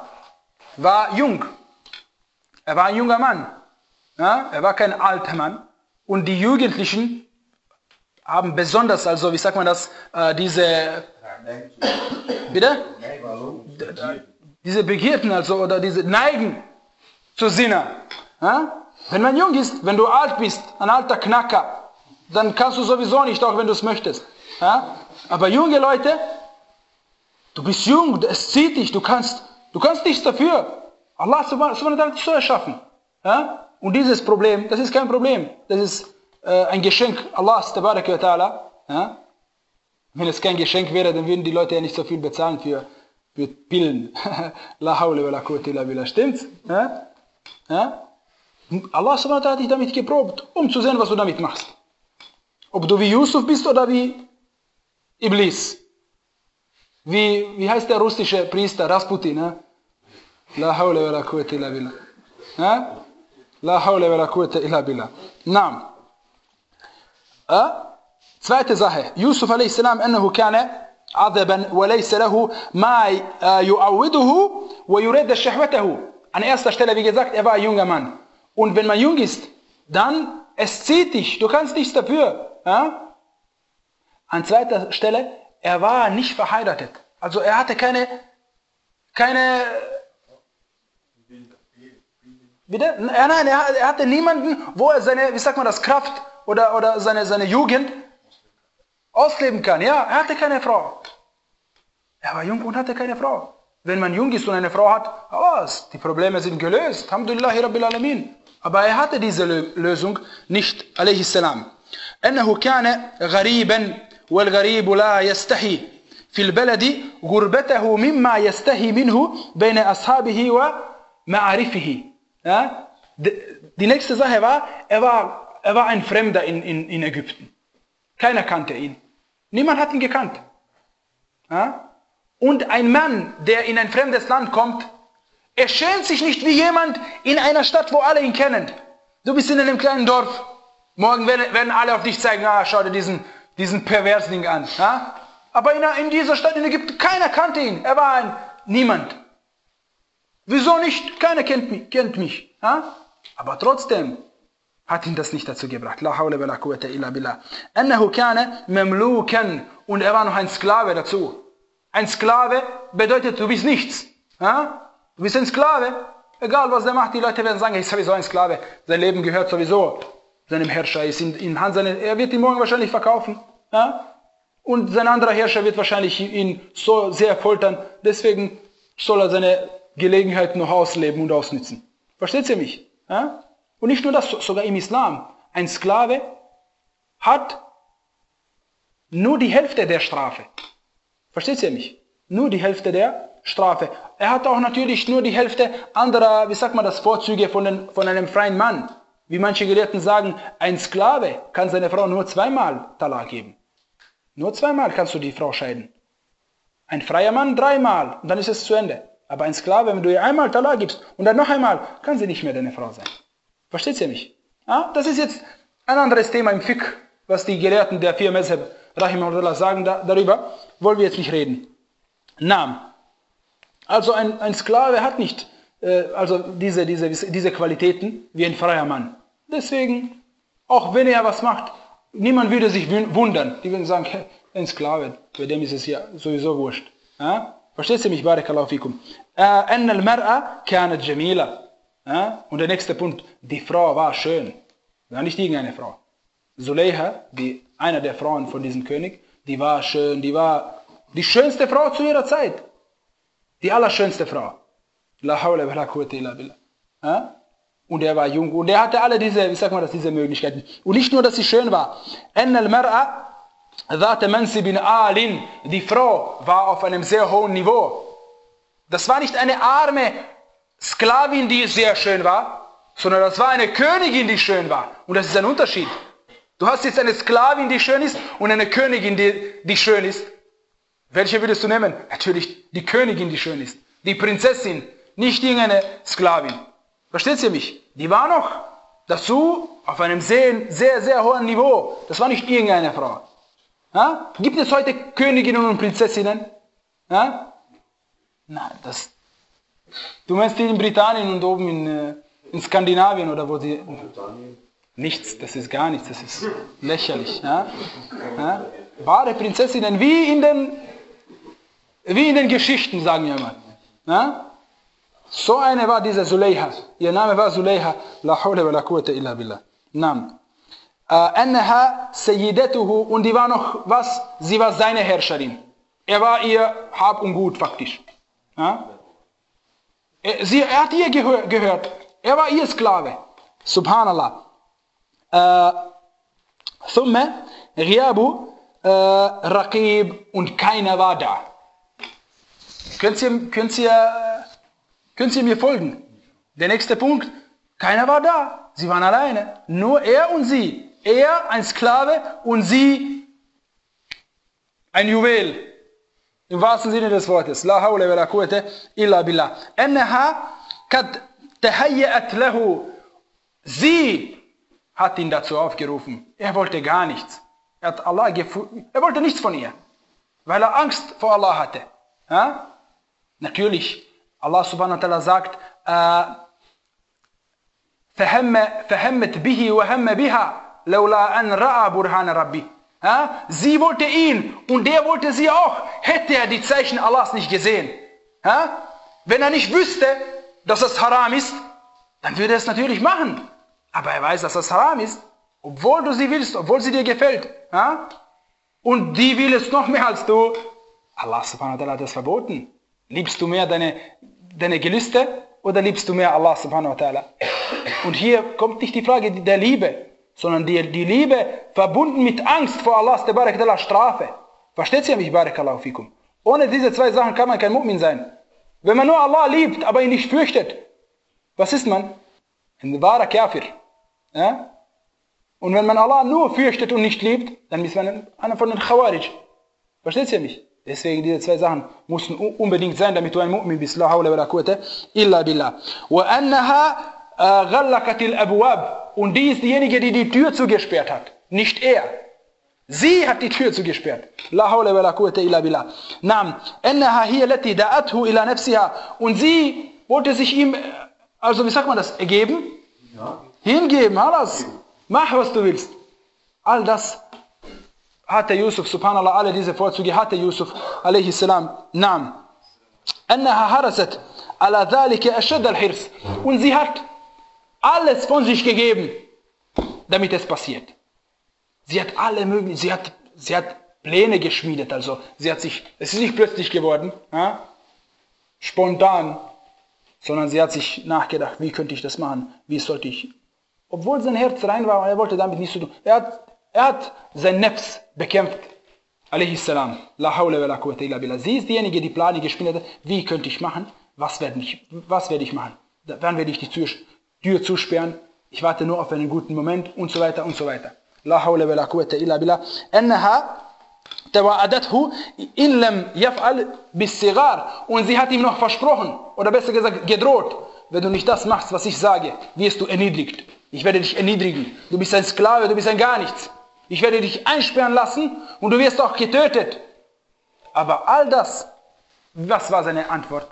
war jung. Er war ein junger Mann. Ja? Er war kein alter Mann. Und die Jugendlichen haben besonders, also wie sagt man das, äh, diese, bitte? Diese Begierden, also, oder diese Neigen zur Zina. Ja? Wenn man jung ist, wenn du alt bist, ein alter Knacker, dann kannst du sowieso nicht, auch wenn du es möchtest. Ja? Aber junge Leute, du bist jung, es zieht dich, du kannst, du kannst nichts dafür. Allah subhanahu wa ta'ala hat dich so erschaffen. Ja? Und dieses Problem, das ist kein Problem. Das ist äh, ein Geschenk Allahs tabaraka wa ta'ala. Ja? Wenn es kein Geschenk wäre, dann würden die Leute ja nicht so viel bezahlen für, für Pillen. La hawla wa la quwwata illa billah. Stimmt's? Ja? Ja? Allah subhanahu wa ta'ala hat dich damit geprobt, um zu sehen, was du damit machst. Ob du wie Yusuf bist oder wie Iblis. Wie, wie heißt der russische Priester, Rasputin? Ne? La hawla wa la quwwata illa billah. Ja? La hawla wa la quwwata illa billah. Naam. Äh? Zweite Sache. Yusuf a s. أنه كان عذبا وليس له ما يعوده ويريد شهوته. An erster Stelle, wie gesagt, er war ein junger Mann. Und wenn man jung ist, dann, es zieht dich, du kannst nichts dafür. Ja? An zweiter Stelle, er war nicht verheiratet. Also er hatte keine, keine, Bitte? Nein, er hatte niemanden, wo er seine, wie sagt man das, Kraft oder, oder seine, seine Jugend ausleben kann. Ja, er hatte keine Frau. Er war jung und hatte keine Frau. Wenn man jung ist und eine Frau hat, oh, die Probleme sind gelöst. Alhamdulillahi Rabbil Alamin. Aber er hatte diese Lösung nicht, alayhi salam. أنه كان غريبا والغريب لا يستحي في البلد غربته مما يستحي منه بين أصحابه ومعارفه. Ja? Die nächste Sache war, er war, er war ein Fremder in, in, in Ägypten. Keiner kannte ihn. Niemand hat ihn gekannt. Ja? Und ein Mann, der in ein fremdes Land kommt, er schämt sich nicht wie jemand in einer Stadt, wo alle ihn kennen. Du bist in einem kleinen Dorf. Morgen werden, werden alle auf dich zeigen, ah, schau dir diesen, diesen Perversling an. Ja? Aber in, in dieser Stadt in Ägypten, keiner kannte ihn. Er war ein Niemand. Wieso nicht? Keiner kennt mich. Kennt mich. Ja? Aber trotzdem hat ihn das nicht dazu gebracht. La hawla wa la quwwata illa billah. Annahu kana mamlukan. Und er war noch ein Sklave dazu. Ein Sklave bedeutet, du bist nichts. Ja? Du bist ein Sklave. Egal was er macht, die Leute werden sagen, er ist sowieso ein Sklave. Sein Leben gehört sowieso seinem Herrscher. Ist in, in Hand seine, er wird ihn morgen wahrscheinlich verkaufen. Ja? Und sein anderer Herrscher wird wahrscheinlich ihn so sehr foltern. Deswegen soll er seine Gelegenheit noch ausleben und ausnützen. Versteht ihr mich? Ja? Und nicht nur das, sogar im Islam. Ein Sklave hat nur die Hälfte der Strafe. Versteht ihr mich? Nur die Hälfte der Strafe. Er hat auch natürlich nur die Hälfte anderer, wie sagt man das, Vorzüge von, den, von einem freien Mann. Wie manche Gelehrten sagen, ein Sklave kann seine Frau nur zweimal Talaq geben. Nur zweimal kannst du die Frau scheiden. Ein freier Mann dreimal und dann ist es zu Ende. Aber ein Sklave, wenn du ihr einmal Talaq gibst und dann noch einmal, kann sie nicht mehr deine Frau sein. Versteht ihr mich? Ja? Das ist jetzt ein anderes Thema im Fiqh, was die Gelehrten der vier Mezheb Rahimahullah sagen, da, darüber wollen wir jetzt nicht reden. Naam. Also ein, ein Sklave hat nicht äh, also diese, diese, diese Qualitäten wie ein freier Mann. Deswegen, auch wenn er was macht, niemand würde sich wundern. Die würden sagen, hey, ein Sklave, bei dem ist es ja sowieso wurscht. Ja? Versteht ihr mich? Barakallahu fikum. Anna al-mar'a kanat jamila. Und der nächste Punkt, die Frau war schön. War nicht irgendeine Frau. Zuleiha, die, einer der Frauen von diesem König, die war schön, die war die schönste Frau zu ihrer Zeit. Die allerschönste Frau. La hawla wa la quwwata illa billah. Ja? Und er war jung und er hatte alle diese, wie sagt man das, diese Möglichkeiten. Und nicht nur, dass sie schön war. Anna al-mar'a dhata mansibin alin. Die Frau war auf einem sehr hohen Niveau. Das war nicht eine arme Sklavin, die sehr schön war, sondern das war eine Königin, die schön war. Und das ist ein Unterschied. Du hast jetzt eine Sklavin, die schön ist und eine Königin, die, die schön ist. Welche würdest du nehmen? Natürlich die Königin, die schön ist. Die Prinzessin, nicht irgendeine Sklavin. Versteht ihr mich? Die war noch dazu auf einem sehr, sehr, sehr hohen Niveau. Das war nicht irgendeine Frau. Ja? Gibt es heute Königinnen und Prinzessinnen? Ja? Nein, das... Du meinst die in Britannien und oben in, in Skandinavien oder wo sie... Nichts, das ist gar nichts, das ist lächerlich. Ja? Ja? Wahre Prinzessinnen, wie in den, wie in den Geschichten, sagen wir mal. Ja? So eine war diese Zuleiha. Ihr Name war Zuleiha. La hawla wa la quwwata illa billah. Nam. Annaha sayyidatuhu. Und die war noch was? Sie war seine Herrscherin. Er war ihr Hab und Gut faktisch. Ja? Er, sie, er hat ihr gehör, gehört. Er war ihr Sklave. Subhanallah. Thumma Ghiabu Raqib und keiner war da. Könnt ihr, könnt ihr, könnt ihr mir folgen? Der nächste Punkt. Keiner war da. Sie waren alleine. Nur er und sie. Er ein Sklave und sie ein Juwel. Im wahrsten Sinne des Wortes. La hawla wa la quwwata illa billah. Annaha kad tahayyat lahu. Sie hat ihn dazu aufgerufen. Er wollte gar nichts. Er, hat Allah er wollte nichts von ihr. Weil er Angst vor Allah hatte. Ja? Natürlich, Allah subhanahu wa ta'ala sagt, فَهَمَّتْ بِهِ وَهَمَّ بِهَا لَوْلَا أَنْ رَأَى بُرْهَانَ رَبِّهِ. Sie wollte ihn und der wollte sie auch. Hätte er die Zeichen Allahs nicht gesehen. Ja? Wenn er nicht wüsste, dass es haram ist, dann würde er es natürlich machen. Aber er weiß, dass das haram ist, obwohl du sie willst, obwohl sie dir gefällt. Ja? Und die will es noch mehr als du. Allah subhanahu wa ta'ala hat das verboten. Liebst du mehr deine, deine Gelüste oder liebst du mehr Allah subhanahu wa ta'ala? Und hier kommt nicht die Frage der Liebe, sondern die, die Liebe verbunden mit Angst vor Allahs tabarak wa ta'ala Strafe. Versteht ihr mich, barakallahu fikum? Ohne diese zwei Sachen kann man kein Mu'min sein. Wenn man nur Allah liebt, aber ihn nicht fürchtet, was ist man? Ein wahrer Kafir. Ja? Und wenn man Allah nur fürchtet und nicht liebt, dann ist man einer von den Khawarij. Versteht ihr mich? Deswegen diese zwei Sachen müssen unbedingt sein, damit du ein Mu'min bist. La hawla wa la quwwata illa billah. Wa annaha ghallaqatil abwab. Und die ist diejenige, die die Tür zugesperrt hat. Nicht er. Sie hat die Tür zugesperrt. La hawla wa la quwwata illa billah. Naam. Annaha hiya allati da'athu ila nafsiha. Und sie wollte sich ihm, also wie sagt man das, ergeben? Ja. Hingeben, alles. Mach, was du willst. All das hatte Yusuf, subhanallah, alle diese Vorzüge hatte Yusuf, alayhi salam, naam. Annaha harasat ala dhalika ashad al-hirs. Und sie hat alles von sich gegeben, damit es passiert. Sie hat alle möglichen, sie hat, sie hat Pläne geschmiedet, also sie hat sich, es ist nicht plötzlich geworden, ja, spontan, sondern sie hat sich nachgedacht, wie könnte ich das machen, wie sollte ich, obwohl sein Herz rein war, er wollte damit nichts zu tun. Er hat, er hat sein Nefs bekämpft, alayhi salam, la hawla wa la quwwata illa billah. Sie ist diejenige, die Pläne geschmiedet hat, wie könnte ich machen, was werde ich, was werde ich machen, wann werde ich die Tür, Tür zusperren, ich warte nur auf einen guten Moment und so weiter und so weiter. La hawla wa la quwwata illa billah. Annaha tawa'adathu in lam yaf'al bis-sighar. Und sie hat ihm noch versprochen, oder besser gesagt gedroht, wenn du nicht das machst, was ich sage, wirst du erniedrigt. Ich werde dich erniedrigen. Du bist ein Sklave, du bist ein gar nichts. Ich werde dich einsperren lassen und du wirst auch getötet. Aber all das, was war seine Antwort?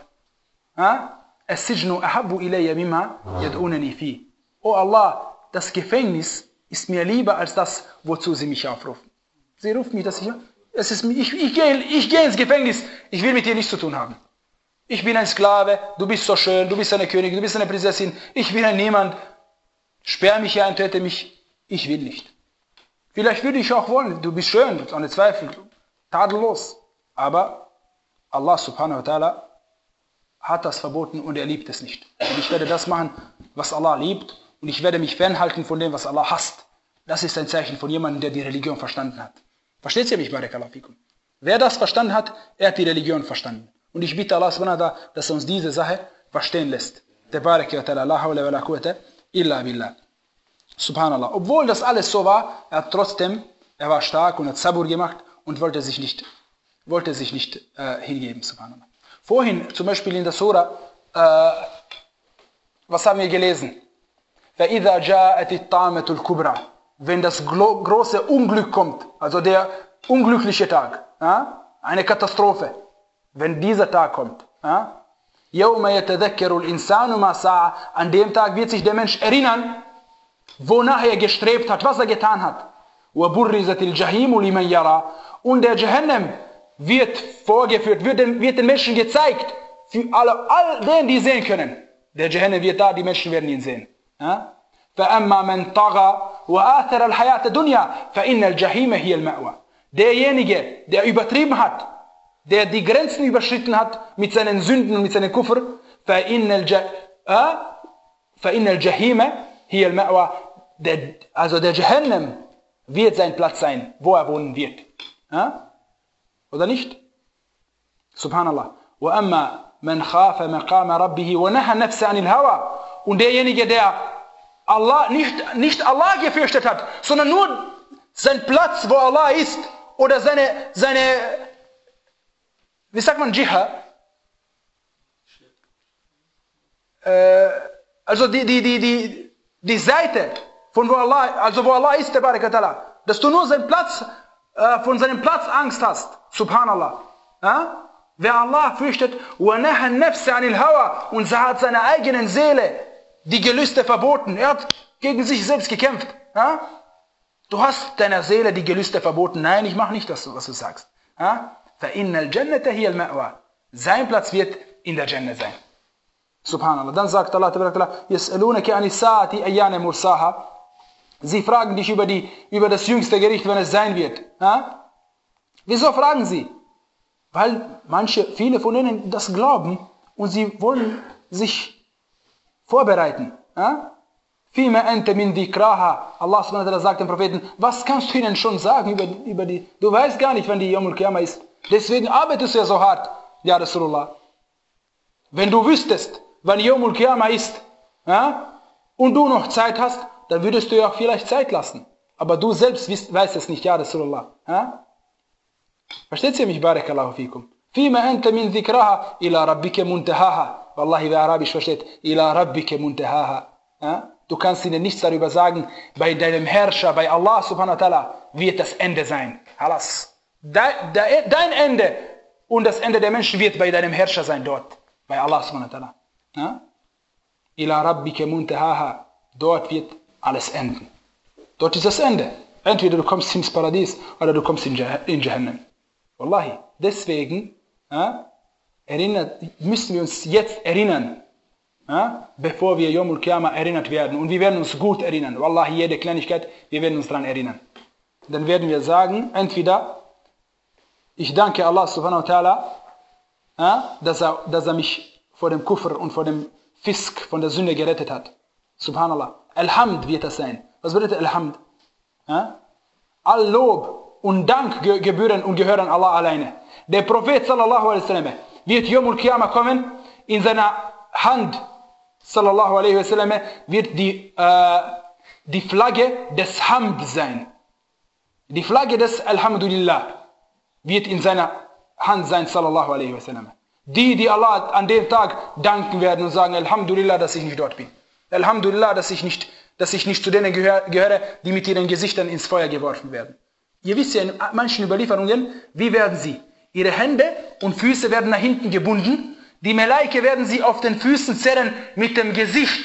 As-sijnu ahabbu ilayya mimma yad'unani fi. Oh Allah, das Gefängnis ist mir lieber als das, wozu sie mich aufrufen. Sie rufen mich das hier. Es ist, ich, ich, gehe, ich gehe ins Gefängnis. Ich will mit dir nichts zu tun haben. Ich bin ein Sklave. Du bist so schön. Du bist eine Königin. Du bist eine Prinzessin. Ich bin ein Niemand. Sperr mich hier ein, töte mich. Ich will nicht. Vielleicht würde ich auch wollen. Du bist schön. Ohne Zweifel. Tadellos. Aber Allah subhanahu wa ta'ala hat das verboten und er liebt es nicht. Und ich werde das machen, was Allah liebt. Und ich werde mich fernhalten von dem, was Allah hasst. Das ist ein Zeichen von jemandem, der die Religion verstanden hat. Versteht ihr mich, barakallahu fikum? Wer das verstanden hat, er hat die Religion verstanden. Und ich bitte Allah subhanahu wa ta'ala, dass er uns diese Sache verstehen lässt. Tabaraka wa ta'ala, la hawla wa la quwwata illa billah. Subhanallah. Obwohl das alles so war, er hat trotzdem, er war stark und hat Sabur gemacht und wollte sich nicht, wollte sich nicht äh, hingeben. Subhanallah. Vorhin, zum Beispiel in der Surah, äh, was haben wir gelesen? فَإِذَا جَاءَتِ الطَّامَةُ الْكُبْرَى. Wenn das große Unglück kommt, also der unglückliche Tag, ja, eine Katastrophe, wenn dieser Tag kommt, ja, يَوْمَ يَتَذَكَّرُ الْإِنسَانُ مَا سَعَى. An dem Tag wird sich der Mensch erinnern, wonach er gestrebt hat, was er getan hat. وَبُرِّزَتِ الْجَحِيمُ لِمَنْ يَرَى. Und der Jahannam wird vorgeführt, wird den, wird den Menschen gezeigt, für alle, all denen, die sehen können. Der Jahannam wird da, die Menschen werden ihn sehen. Ja? فَأَمَّا مَنْ طَغَى وَآثَرَ الْحَيَاةَ الدُّنْيَا فَإِنَّ الْجَحِيمَ هِيَ الْمَأْوَى. Derjenige, der übertrieben hat, der die Grenzen überschritten hat mit seinen Sünden und mit seinen Kufr, فَإِنَّ الْجَحِيمَ هِيَ الْمَأْوَى. Also der Jahannam wird sein Platz sein, wo er wohnen wird. Ja? Oder nicht? Subhanallah. وَأَمَّا مَنْ خَافَ مَقَامَ رَبِّهِ وَنَهَى النَّفْسَ عَنِ الْهَوَى. Und derjenige, der Allah nicht, nicht Allah gefürchtet hat, sondern nur sein Platz, wo Allah ist, oder seine, seine wie sagt man, Jihad? Äh, also die, die, die, die, die Seite, von wo Allah, also wo Allah ist, dass du nur seinen Platz, äh, von seinem Platz Angst hast. Subhanallah. Ja? Wer Allah fürchtet, und hat seiner eigenen Seele die Gelüste verboten. Er hat gegen sich selbst gekämpft. Ja? Du hast deiner Seele die Gelüste verboten. Nein, ich mache nicht das, was du sagst. Ja? Sein Platz wird in der Jannah sein. Subhanallah. Dann sagt Allah, Yas'alunaka ani sa'ati ayyana mursaha. Sie fragen dich über, die, über das jüngste Gericht, wenn es sein wird. Ja? Wieso fragen sie? Weil manche, viele von ihnen das glauben und sie wollen sich vorbereiten. Ja? Fima anta min dhikraha. Allah subhanahu wa ta'ala sagt dem Propheten, was kannst du ihnen schon sagen über, über die, du weißt gar nicht, wann die Yawmul Qiyamah ist. Deswegen arbeitest du ja so hart, ja Rasulullah. Wenn du wüsstest, wann Yawmul Qiyamah ist, ja, und du noch Zeit hast, dann würdest du ja auch vielleicht Zeit lassen. Aber du selbst weißt, weißt es nicht, ja Rasulullah. Ja? Versteht ihr mich, Barakallahu fikum? Fima anta min dhikraha ila rabbika muntahaha. Wallahi, wer Arabisch versteht, ila rabbika muntahaha. Ja? Du kannst ihnen nichts darüber sagen, bei deinem Herrscher, bei Allah subhanahu wa ta'ala wird das Ende sein. Halas. Dein Ende und das Ende der Menschen wird bei deinem Herrscher sein dort. Bei Allah subhanahu wa ta'ala. Ja? Ila rabbika muntahaha. Dort wird alles enden. Dort ist das Ende. Entweder du kommst ins Paradies oder du kommst in, Jah in Jahannam. Wallahi. Deswegen ja, erinnert, müssen wir uns jetzt erinnern, ja, bevor wir Yawmul Qiyamah erinnert werden. Und wir werden uns gut erinnern. Wallahi, jede Kleinigkeit, wir werden uns daran erinnern. Dann werden wir sagen, entweder ich danke Allah subhanahu wa ta'ala, ja, dass, er, dass er mich vor dem Kufr und vor dem Fisk, von der Sünde gerettet hat. Subhanallah. Alhamd wird das sein. Was bedeutet Alhamd? Ja? All Lob und Dank gebühren und gehören Allah alleine. Der Prophet sallallahu alaihi wasallam wird Yawmul Qiyamah kommen, in seiner Hand sallallahu alaihi wasallam wird die, äh, die Flagge des Hamd sein. Die Flagge des Alhamdulillah wird in seiner Hand sein sallallahu alaihi wasallam. Die, die Allah an dem Tag danken werden und sagen, Alhamdulillah, dass ich nicht dort bin. Alhamdulillah, dass ich nicht, dass ich nicht zu denen gehör, gehöre, die mit ihren Gesichtern ins Feuer geworfen werden. Ihr wisst ja in manchen Überlieferungen, wie werden sie? Ihre Hände und Füße werden nach hinten gebunden. Die Melaike werden sie auf den Füßen zerren mit dem Gesicht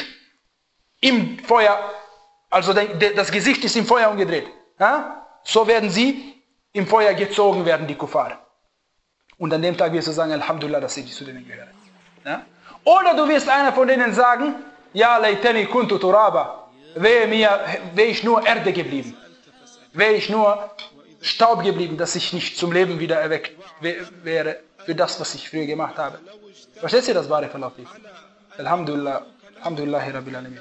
im Feuer. Also das Gesicht ist im Feuer umgedreht. Ja? So werden sie im Feuer gezogen werden, die Kuffar. Und an dem Tag wirst du sagen, Alhamdulillah, dass ich nicht zu denen gehöre. Ja? Oder du wirst einer von denen sagen, ja, laytani kuntu turaba. Wäre mir, wäre ich nur Erde geblieben. Wäre ich nur Staub geblieben, dass ich nicht zum Leben wieder erweckt wäre für das, was ich früher gemacht habe. Versteht ihr das, Barakallahu fikum? Alhamdulillah, Alhamdulillahi Rabbil Alamin.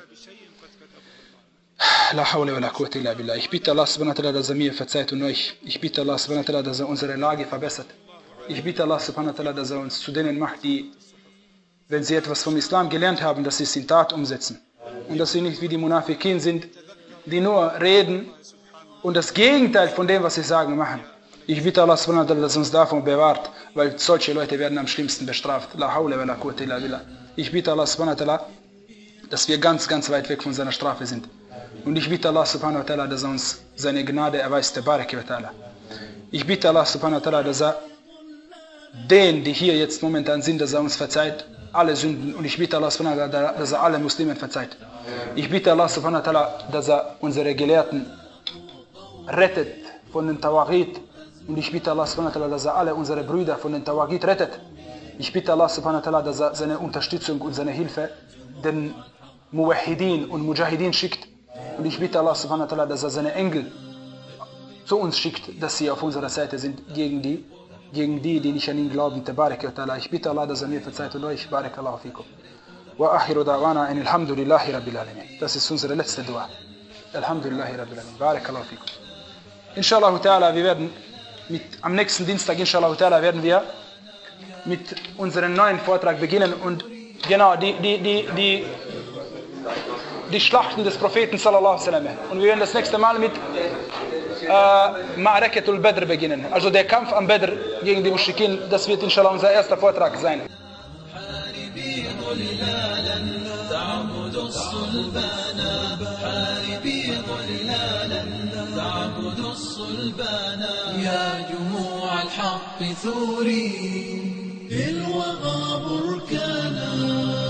La hawla wa la quwwata illa billah. Ich bitte Allah subhanahu wa ta'ala, dass er mir verzeiht und euch. Ich bitte Allah subhanahu wa ta'ala, dass er unsere Lage verbessert. Ich bitte Allah subhanahu wa ta'ala, dass er uns zu denen macht, die, wenn sie etwas vom Islam gelernt haben, dass sie es in Tat umsetzen. Und dass sie nicht wie die Munafikin sind, die nur reden und das Gegenteil von dem, was sie sagen, machen. Ich bitte Allah subhanahu wa ta'ala, dass er uns davon bewahrt, weil solche Leute werden am schlimmsten bestraft. La hawla wa la quwwata illa billah. Ich bitte Allah subhanahu wa ta'ala, dass wir ganz, ganz weit weg von seiner Strafe sind. Und ich bitte Allah subhanahu wa ta'ala, dass er uns seine Gnade erweist, Baraka wa ta'ala. Ich bitte Allah subhanahu wa ta'ala, dass er den, die hier jetzt momentan sind, dass er uns verzeiht, alle Sünden. Und ich bitte Allah subhanahu wa ta'ala, dass er alle Muslimen verzeiht. Ich bitte Allah subhanahu wa ta'ala, dass er unsere Gelehrten rettet von den Tawagit. Und ich bitte Allah subhanahu wa ta'ala, dass er alle unsere Brüder von den Tawagit rettet. Ich bitte Allah subhanahu wa ta'ala, dass er seine Unterstützung und seine Hilfe den Muwahhidin und Mujahidin schickt. Und ich bitte Allah subhanahu wa ta'ala, dass er seine Engel zu uns schickt, dass sie auf unserer Seite sind gegen die, gegen die, die nicht an ihn glauben. Tabaraka wa ta'ala. Ich bitte Allah, dass er mir verzeiht und euch. Barakallahu fikum. Wa akhiru da'wana in alhamdulillahi rabbil alamin. Das ist unsere letzte Dua. Alhamdulillahi rabbil alamin. Barakallahu fikum. Inshallah ta'ala, wir werden mit, am nächsten Dienstag, inshallah ta'ala, werden wir mit unserem neuen Vortrag beginnen und genau, die, die, die, die, die Schlachten des Propheten sallallahu alaihi wasallam. Und wir werden das nächste Mal mit äh, Ma'rakatul Badr beginnen. Also der Kampf am Badr gegen die Mushrikin, das wird inshallah unser erster Vortrag sein. يا جموع الحق ثوري للوغى بركانا